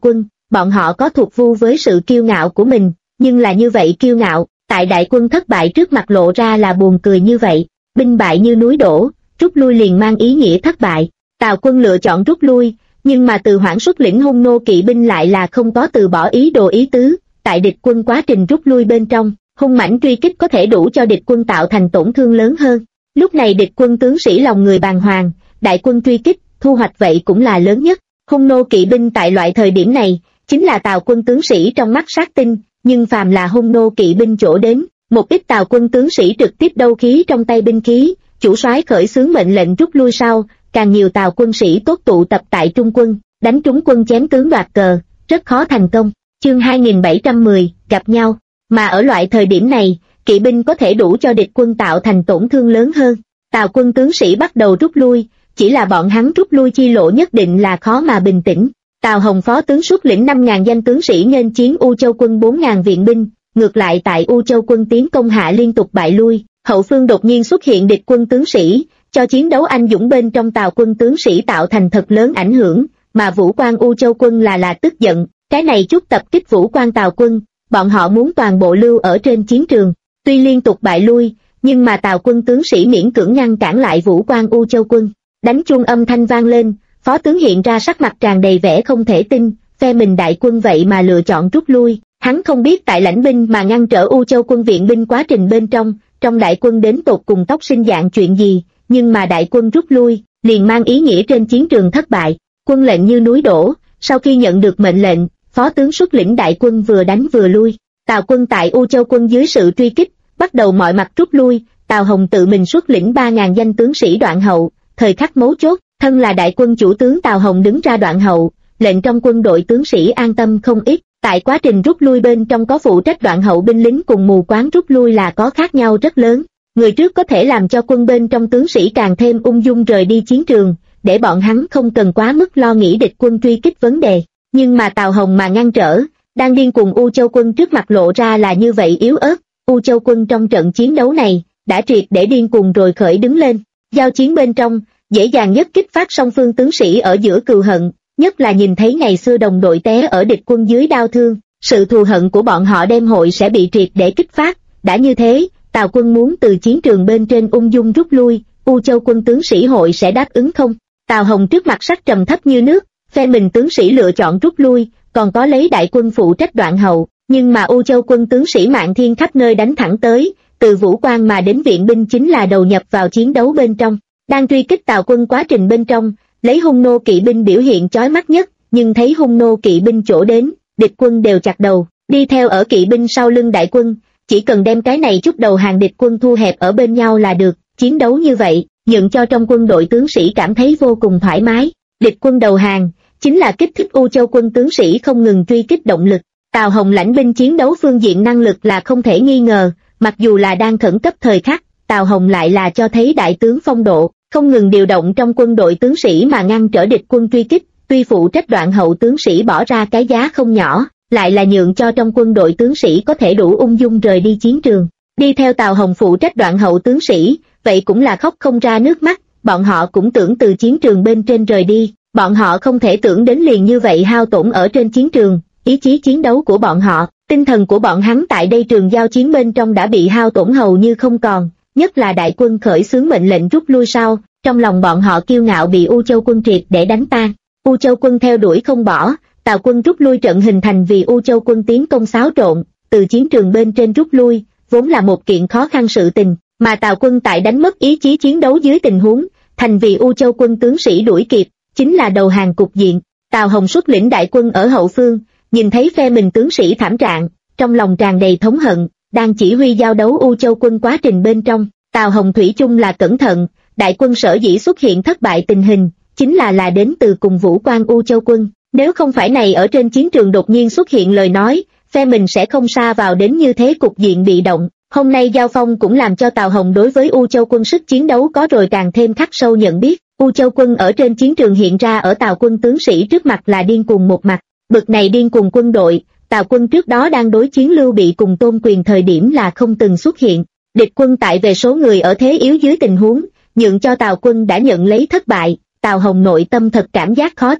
bọn họ có thuộc vu với sự kiêu ngạo của mình, nhưng là như vậy kiêu ngạo, tại đại quân thất bại trước mặt lộ ra là buồn cười như vậy, binh bại như núi đổ, rút lui liền mang ý nghĩa thất bại. Tào quân lựa chọn rút lui, nhưng mà Từ Hoảng xuất lĩnh hung nô kỵ binh lại là không có từ bỏ ý đồ ý tứ, tại địch quân quá trình rút lui bên trong, hung mãnh truy kích có thể đủ cho địch quân tạo thành tổn thương lớn hơn. Lúc này địch quân tướng sĩ lòng người bàng hoàng, đại quân truy kích, thu hoạch vậy cũng là lớn nhất. Hung nô kỵ binh tại loại thời điểm này, chính là Tào quân tướng sĩ trong mắt sát tinh, nhưng phàm là hung nô kỵ binh chỗ đến, một ít Tào quân tướng sĩ trực tiếp đấu khí trong tay binh khí, chủ soái khởi xướng mệnh lệnh rút lui sau, càng nhiều Tào quân sĩ tốt tụ tập tại trung quân, đánh trúng quân chém tướng đoạt cờ, rất khó thành công. Chương 2710, gặp nhau, mà ở loại thời điểm này, kỵ binh có thể đủ cho địch quân tạo thành tổn thương lớn hơn. Tào quân tướng sĩ bắt đầu rút lui, chỉ là bọn hắn rút lui chi lộ nhất định là khó mà bình tĩnh. Tào Hồng phó tướng xuất lĩnh 5.000 danh tướng sĩ nghênh chiến U Châu quân 4.000 viện binh, ngược lại tại U Châu quân tiến công hạ liên tục bại lui, hậu phương đột nhiên xuất hiện địch quân tướng sĩ, cho chiến đấu anh dũng bên trong Tào quân tướng sĩ tạo thành thật lớn ảnh hưởng, mà vũ quan U Châu quân là tức giận, cái này chút tập kích vũ quan Tào quân, bọn họ muốn toàn bộ lưu ở trên chiến trường, tuy liên tục bại lui, nhưng mà Tào quân tướng sĩ miễn cưỡng ngăn cản lại vũ quan U Châu quân. Đánh chuông âm thanh vang lên, phó tướng hiện ra sắc mặt tràn đầy vẻ không thể tin, phe mình đại quân vậy mà lựa chọn rút lui, hắn không biết tại lãnh binh mà ngăn trở U Châu quân viện binh quá trình bên trong đại quân đến tột cùng tóc sinh dạng chuyện gì, nhưng mà đại quân rút lui, liền mang ý nghĩa trên chiến trường thất bại, quân lệnh như núi đổ, sau khi nhận được mệnh lệnh, phó tướng xuất lĩnh đại quân vừa đánh vừa lui, Tào quân tại U Châu quân dưới sự truy kích, bắt đầu mọi mặt rút lui, Tào Hồng tự mình xuất lĩnh 3.000 danh tướng sĩ đoạn hậu, thời khắc mấu chốt, thân là đại quân chủ tướng Tào Hồng đứng ra đoạn hậu, lệnh trong quân đội tướng sĩ an tâm không ít, tại quá trình rút lui bên trong có phụ trách đoạn hậu binh lính cùng mù quáng rút lui là có khác nhau rất lớn, người trước có thể làm cho quân bên trong tướng sĩ càng thêm ung dung rời đi chiến trường, để bọn hắn không cần quá mức lo nghĩ địch quân truy kích vấn đề, nhưng mà Tào Hồng mà ngăn trở, đang điên cùng U Châu quân trước mặt lộ ra là như vậy yếu ớt, U Châu quân trong trận chiến đấu này, đã triệt để điên cuồng rồi khởi đứng lên, giao chiến bên trong, dễ dàng nhất kích phát song phương tướng sĩ ở giữa cừu hận, nhất là nhìn thấy ngày xưa đồng đội té ở địch quân dưới đao thương, sự thù hận của bọn họ đem hội sẽ bị triệt để kích phát, đã như thế, Tào quân muốn từ chiến trường bên trên ung dung rút lui, U Châu quân tướng sĩ hội sẽ đáp ứng không? Tào Hồng trước mặt sắc trầm thấp như nước, phe mình tướng sĩ lựa chọn rút lui, còn có lấy đại quân phụ trách đoạn hậu, nhưng mà U Châu quân tướng sĩ Mạn Thiên khắp nơi đánh thẳng tới, từ vũ quan mà đến viện binh chính là đầu nhập vào chiến đấu bên trong. Đang truy kích Tào quân quá trình bên trong, lấy hung nô kỵ binh biểu hiện chói mắt nhất, nhưng thấy hung nô kỵ binh chỗ đến, địch quân đều chặt đầu, đi theo ở kỵ binh sau lưng đại quân, chỉ cần đem cái này chút đầu hàng địch quân thu hẹp ở bên nhau là được, chiến đấu như vậy, nhượng cho trong quân đội tướng sĩ cảm thấy vô cùng thoải mái, địch quân đầu hàng, chính là kích thích U Châu quân tướng sĩ không ngừng truy kích động lực, Tào Hồng lãnh binh chiến đấu phương diện năng lực là không thể nghi ngờ, mặc dù là đang khẩn cấp thời khắc, Tào Hồng lại là cho thấy đại tướng phong độ, không ngừng điều động trong quân đội tướng sĩ mà ngăn trở địch quân truy kích, tuy phụ trách đoạn hậu tướng sĩ bỏ ra cái giá không nhỏ, lại là nhượng cho trong quân đội tướng sĩ có thể đủ ung dung rời đi chiến trường. Đi theo Tào Hồng phụ trách đoạn hậu tướng sĩ, vậy cũng là khóc không ra nước mắt, bọn họ cũng tưởng từ chiến trường bên trên rời đi, bọn họ không thể tưởng đến liền như vậy hao tổn ở trên chiến trường, ý chí chiến đấu của bọn họ, tinh thần của bọn hắn tại đây trường giao chiến bên trong đã bị hao tổn hầu như không còn. Nhất là đại quân khởi xướng mệnh lệnh rút lui sau, trong lòng bọn họ kiêu ngạo bị U Châu quân triệt để đánh tan. U Châu quân theo đuổi không bỏ, Tào quân rút lui trận hình thành vì U Châu quân tiến công xáo trộn, từ chiến trường bên trên rút lui, vốn là một kiện khó khăn sự tình, mà Tào quân tại đánh mất ý chí chiến đấu dưới tình huống, thành vì U Châu quân tướng sĩ đuổi kịp, chính là đầu hàng cục diện. Tào Hồng xuất lĩnh đại quân ở hậu phương, nhìn thấy phe mình tướng sĩ thảm trạng, trong lòng tràn đầy thống hận. Đang chỉ huy giao đấu U Châu quân quá trình bên trong, Tào Hồng thủy chung là cẩn thận, đại quân sở dĩ xuất hiện thất bại tình hình, chính là đến từ cùng vũ quan U Châu quân, nếu không phải này ở trên chiến trường đột nhiên xuất hiện lời nói, phe mình sẽ không sa vào đến như thế cục diện bị động. Hôm nay giao phong cũng làm cho Tào Hồng đối với U Châu quân sức chiến đấu có rồi càng thêm khắc sâu nhận biết, U Châu quân ở trên chiến trường hiện ra ở Tào quân tướng sĩ trước mặt là điên cuồng một mặt, bực này điên cuồng quân đội. Tào quân trước đó đang đối chiến Lưu Bị cùng Tôn Quyền thời điểm là không từng xuất hiện, địch quân tại về số người ở thế yếu dưới tình huống, nhượng cho Tào quân đã nhận lấy thất bại, Tào Hồng nội tâm thật cảm giác khó chịu,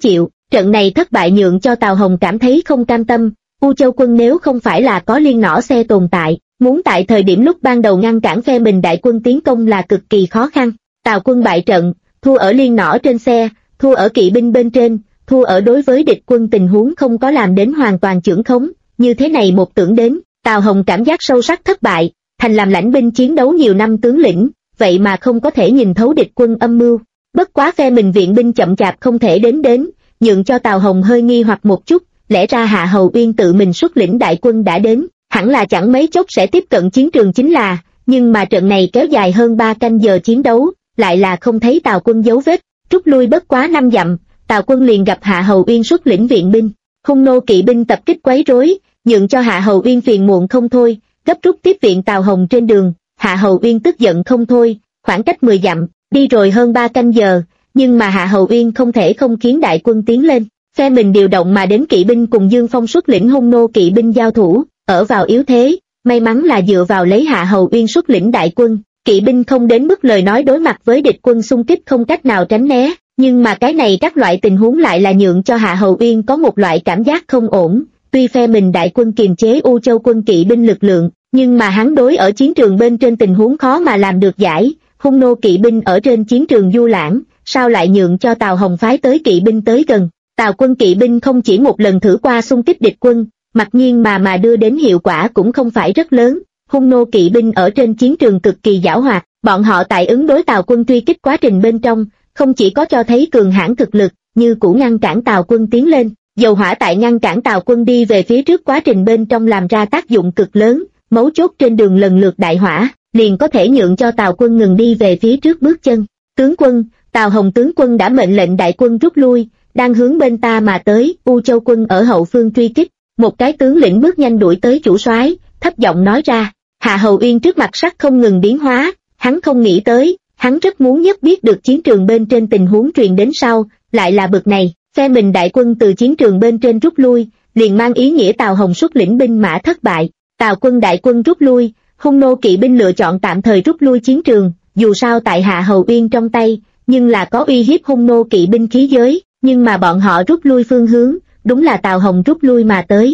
Trận này thất bại nhượng cho Tào Hồng cảm thấy không cam tâm, U Châu quân nếu không phải là có liên nỏ xe tồn tại, muốn tại thời điểm lúc ban đầu ngăn cản phe mình đại quân tiến công là cực kỳ khó khăn. Tào quân bại trận, thua ở liên nỏ trên xe, thua ở kỵ binh bên trên, thua ở đối với địch quân tình huống không có làm đến hoàn toàn chưởng khống, như thế này một tưởng đến, Tào Hồng cảm giác sâu sắc thất bại, thành làm lãnh binh chiến đấu nhiều năm tướng lĩnh, vậy mà không có thể nhìn thấu địch quân âm mưu. Bất quá phe mình viện binh chậm chạp không thể đến, nhượng cho Tào Hồng hơi nghi hoặc một chút, lẽ ra Hạ Hầu Uyên tự mình xuất lĩnh đại quân đã đến, hẳn là chẳng mấy chốc sẽ tiếp cận chiến trường chính là, nhưng mà trận này kéo dài hơn 3 canh giờ chiến đấu, lại là không thấy Tào quân dấu vết, rút lui bất quá 5 dặm, Tào quân liền gặp Hạ Hầu Uyên xuất lĩnh viện binh, hung nô kỵ binh tập kích quấy rối, nhượng cho Hạ Hầu Uyên phiền muộn không thôi, gấp rút tiếp viện Tào Hồng trên đường, Hạ Hầu Uyên tức giận không thôi, khoảng cách 10 dặm, đi rồi hơn 3 canh giờ, nhưng mà Hạ Hầu Uyên không thể không khiến đại quân tiến lên, phe mình điều động mà đến kỵ binh cùng Dương Phong xuất lĩnh hung nô kỵ binh giao thủ, ở vào yếu thế, may mắn là dựa vào lấy Hạ Hầu Uyên xuất lĩnh đại quân, kỵ binh không đến mức lời nói đối mặt với địch quân xung kích không cách nào tránh né, nhưng mà cái này các loại tình huống lại là nhượng cho Hạ Hầu Uyên có một loại cảm giác không ổn, tuy phe mình đại quân kiềm chế U Châu quân kỵ binh lực lượng, nhưng mà hắn đối ở chiến trường bên trên tình huống khó mà làm được giải, hung nô kỵ binh ở trên chiến trường du lãng, sao lại nhượng cho Tào Hồng phái tới kỵ binh tới gần. Tào quân kỵ binh không chỉ một lần thử qua xung kích địch quân, mặc nhiên mà đưa đến hiệu quả cũng không phải rất lớn, hung nô kỵ binh ở trên chiến trường cực kỳ giảo hoạt, bọn họ tại ứng đối Tào quân truy kích quá trình bên trong, không chỉ có cho thấy cường hãn thực lực, như cũ ngăn cản Tào quân tiến lên, dầu hỏa tại ngăn cản Tào quân đi về phía trước quá trình bên trong làm ra tác dụng cực lớn, mấu chốt trên đường lần lượt đại hỏa, liền có thể nhượng cho Tào quân ngừng đi về phía trước bước chân. Tướng quân, Tào Hồng tướng quân đã mệnh lệnh đại quân rút lui, đang hướng bên ta mà tới, U Châu quân ở hậu phương truy kích, một cái tướng lĩnh bước nhanh đuổi tới chủ soái, thấp giọng nói ra. Hạ Hầu Uyên trước mặt sắc không ngừng biến hóa, hắn không nghĩ tới, hắn rất muốn nhất biết được chiến trường bên trên tình huống truyền đến sau, lại là bực này, phe mình đại quân từ chiến trường bên trên rút lui, liền mang ý nghĩa Tào Hồng xuất lĩnh binh mã thất bại, Tào quân đại quân rút lui, hung nô kỵ binh lựa chọn tạm thời rút lui chiến trường, dù sao tại Hạ Hầu Uyên trong tay, nhưng là có uy hiếp hung nô kỵ binh khí giới, nhưng mà bọn họ rút lui phương hướng, đúng là Tào Hồng rút lui mà tới.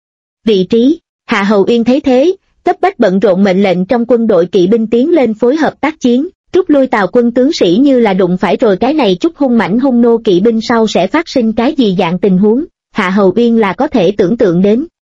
Vị trí, Hạ Hầu Uyên thấy thế, cấp bách bận rộn mệnh lệnh trong quân đội kỵ binh tiến lên phối hợp tác chiến, rút lui Tào quân tướng sĩ như là đụng phải rồi cái này chút hung mãnh hung nô kỵ binh sau sẽ phát sinh cái gì dạng tình huống, Hạ Hầu Uyên là có thể tưởng tượng đến,